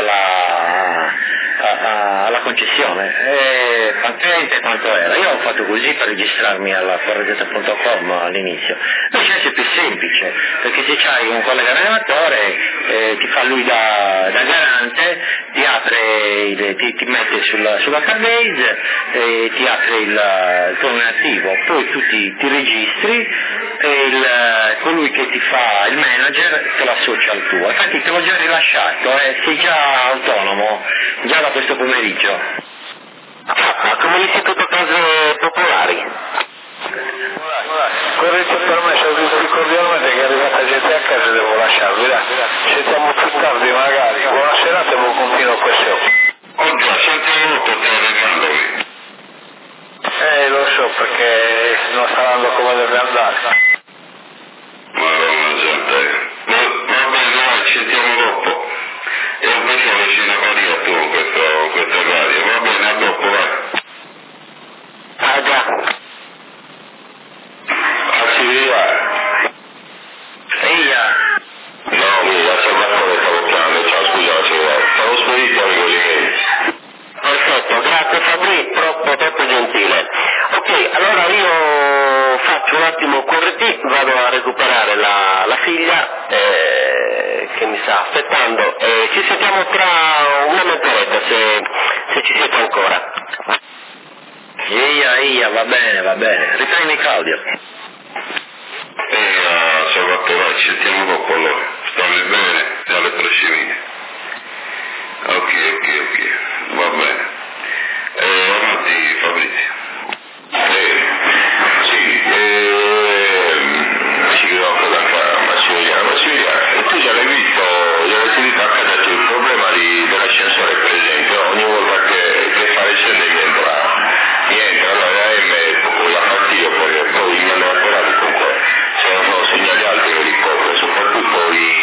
alla concessione, patente quanto era. Io ho fatto così per registrarmi alla QRZ.com all'inizio. Invece è più semplice, perché se c'hai un collega navigatore ti fa lui da garante, ti apre, ti mette sulla database, ti apre il tuo nominativo, poi tu ti registri e colui che ti fa il manager te lo associa al tuo. Infatti te l'ho già rilasciato, sei già autonomo, già da questo pomeriggio. Ma come l'Istituto Case Popolari? Correte per me, saluti cordialmente che è arrivata gente a casa e devo lasciarvi, dai. Ci sentiamo più tardi magari. Buona serata e buon continuo questo. Oggi a 7 minuti stai arrivandovi. Lo so perché non sta andando come deve andare. Madonna gente. Va bene, dai, ci sentiamo dopo. E ho venuto vicino a Maria tu questa radio. Va bene, a dopo, vai. Ah già. No, mi Salvatore stavo chiamando, ciao scusate, stavo spedito a Rigolini. Perfetto, grazie Fabri, troppo gentile. Ok, allora io faccio un attimo QRT, vado a recuperare la figlia che mi sta aspettando e ci sentiamo tra una mezz'oretta se ci siete ancora. Ia, va bene. Riprendi Claudio. Salvatore, ci sentiamo dopo allora. Stammi bene e alle prossime. Ok, va bene. Avanti Fabrizio. Sì, che ho cosa fare Massimiliano, tu già l'hai visto, a casa c'è il problema dell'ascensore presente, ogni volta che fa il scendimento niente, allora poi la fastidio perché poi mi hanno appurato comunque se non sono segnali alti che li copre, soprattutto i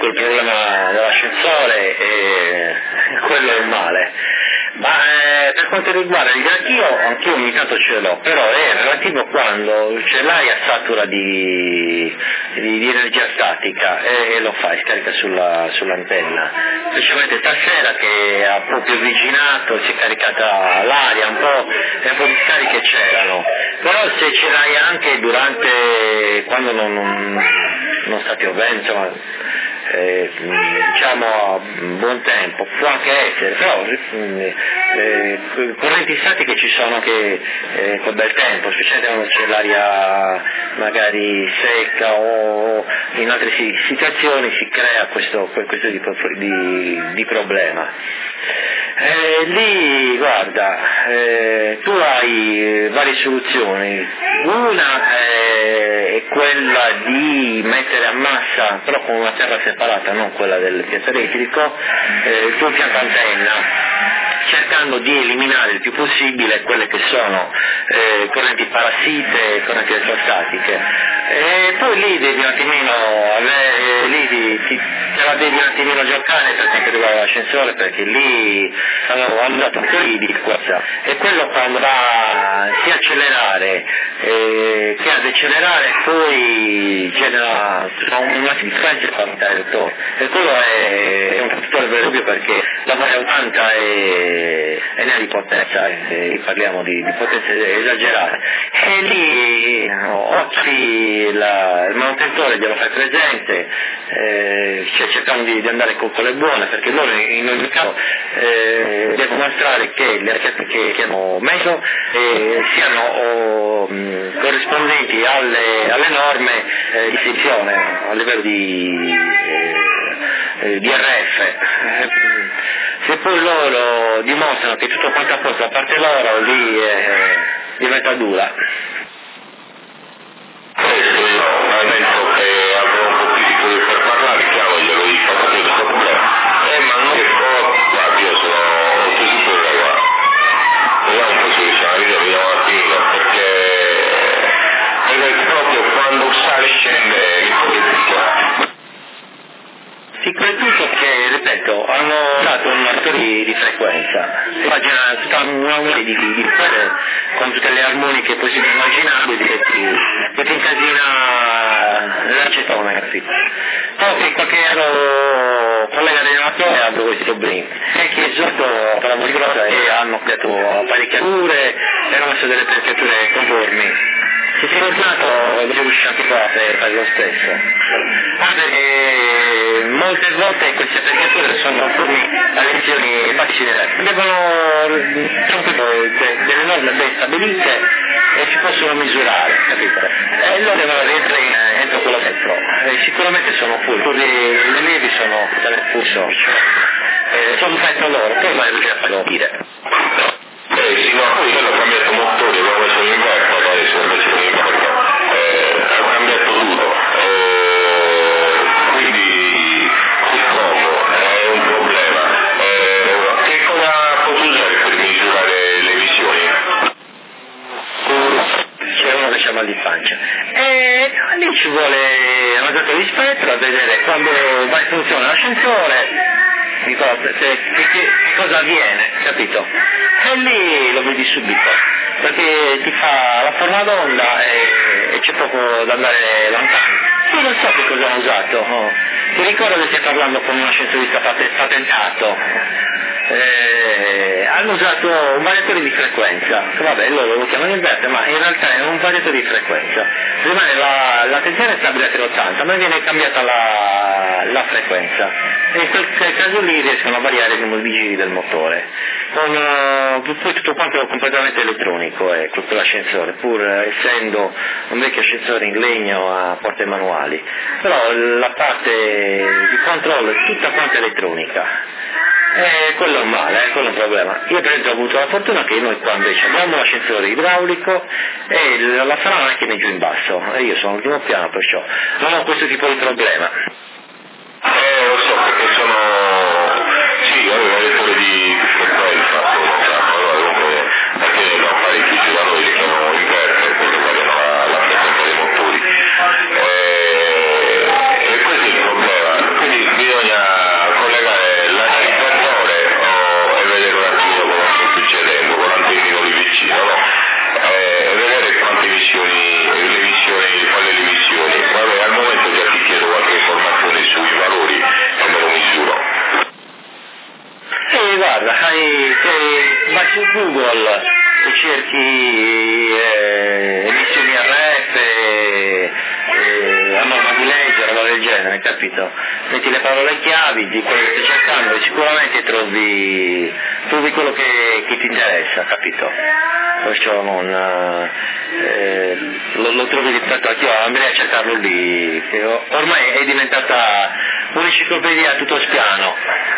il problema dell'ascensore e quello è il male. Ma per quanto riguarda il granchio, anch'io ogni tanto ce l'ho, però è relativo quando c'è l'aria satura di energia statica e lo fa, scarica sull'antenna. Specialmente stasera che ha proprio avvicinato, si è caricata l'aria, un po' di scariche c'erano, però se ce l'hai anche durante, quando non sta piovendo, insomma, diciamo a buon tempo, può anche essere, però correnti statiche ci sono anche col bel tempo, specialmente quando c'è l'aria magari secca o in altre situazioni si crea questo tipo di problema. Lì guarda, tu hai varie soluzioni, una è quella di mettere a massa, però con una terra separata, non quella del piatto elettrico, il tuo pianto antenna, cercando di eliminare il più possibile quelle che sono correnti parassite e correnti elettrostatiche. E poi lì devi un attimino te la devi un attimino giocare per quanto riguarda l'ascensore, perché lì hanno andato un po' di forza, e quello quando va sia accelerare che a decelerare poi genera una frequenza per aumentare il torno, e quello è un fattore vero e proprio, perché la varia 80 è ne ha di potenza, parliamo di potenza esagerata, e lì il manutentore glielo fai presente, cercando di andare con le buone, perché loro in ogni caso devono mostrare che le ricette che hanno messo siano corrispondenti alle norme di sezione a livello di RF. Se poi loro dimostrano che tutto quanto a posto a parte loro, lì diventa dura. Ma penso che avrò un po' più di cose per parlare, chiaro, glielo dico proprio questo problema. Ma non guarda, io sono tutto da qua. Vediamo un po' se riusciamo a vedere, vediamo un attimino, perché proprio quando sale scende il Sì, soprattutto che, ripeto, hanno dato un attore di frequenza, immagina tutta una serie di cose con tutte le armoniche possibili e immaginabili che ti incasina l'acetone, capito? Poi qualche altro collega dell'allenatore ha avuto questo problema, e che sotto per la musica e hanno creato apparecchiature e hanno messo delle temperature conformi. Se si è fortunato è riuscito a fare lo stesso, perché molte volte queste apparecchiature sono conformi alle lezioni facili, devono delle norme ben stabilite e si possono misurare, capito? E loro devono rientrare entro quello dentro, sicuramente sono full, le nevi sono dalle fuso, sono fatto loro, poi vai a farlo dire. Sì, no, poi hanno cambiato motore, avevo messo l'inverno adesso, invece dell'inverno, hanno cambiato tutto, quindi purtroppo è un problema. Che cosa posso usare per misurare le visioni? C'è uno che c'ha mal di pancia, e lì ci vuole una data di spettro a vedere quando va in funzione l'ascensore, che cosa avviene, capito? E lì lo vedi subito, perché ti fa la forma d'onda e c'è poco da andare lontano. Io non so che cosa hanno usato, ti ricordo che stai parlando con un ascensorista patentato, hanno usato un variatore di frequenza, vabbè loro lo chiamano inverter, ma in realtà è un variatore di frequenza, rimane la tensione stabile a 380, ma viene cambiata la frequenza, e in quel caso lì riescono a variare il numero di giri del motore, poi tutto quanto è completamente elettronico, quell'ascensore, pur essendo un vecchio ascensore in legno a porte manuali, però la parte di controllo è tutta quanta elettronica. Quello è un male, quello è un problema. Io per esempio ho avuto la fortuna che noi qua invece abbiamo l'ascensore idraulico e la sala macchina è giù in basso, e io sono al primo piano, perciò non ho questo tipo di problema. Lo so, perché sì, avevo letture di frequenza, perché no, parecchi da noi che sono inverter, quello variano la frequenza dei motori. E questo è il problema, quindi capito? Metti le parole chiavi di quello che stai cercando e sicuramente trovi quello che ti interessa, capito? Perciò non lo trovi rispetto anch'io, andrei a cercarlo lì, che ormai è diventata un'enciclopedia a tutto spiano.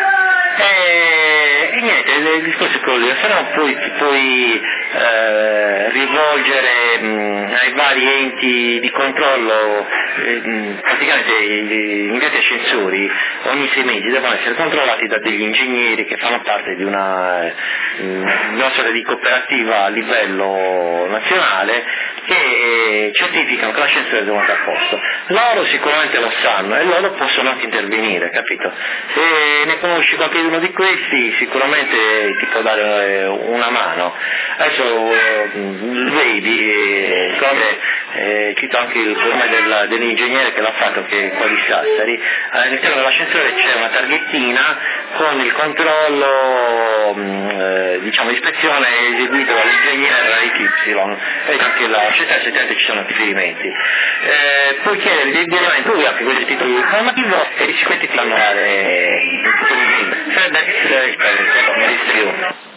E niente, il discorso è quello lì, se no poi ti puoi rivolgere ai vari enti di controllo, praticamente gli impianti ascensori ogni 6 mesi devono essere controllati da degli ingegneri che fanno parte di una sorta di cooperativa a livello nazionale che certificano che l'ascensore è tenuto a posto. Loro sicuramente lo sanno e loro possono anche intervenire, capito? Se ne conosci qualcuno di questi sicuramente ti può dare una mano. Adesso vedi, cito anche il nome dell'ingegnere che l'ha fatto, che è qua di Sassari, all'interno dell'ascensore c'è una targhettina con il controllo, l'ispezione eseguita dall'ingegnere XY e anche la società eccetera, ci sono riferimenti. Puoi chiedere direttamente, tu anche questi titoli informativo e sicuramente ti fanno dare FedEx,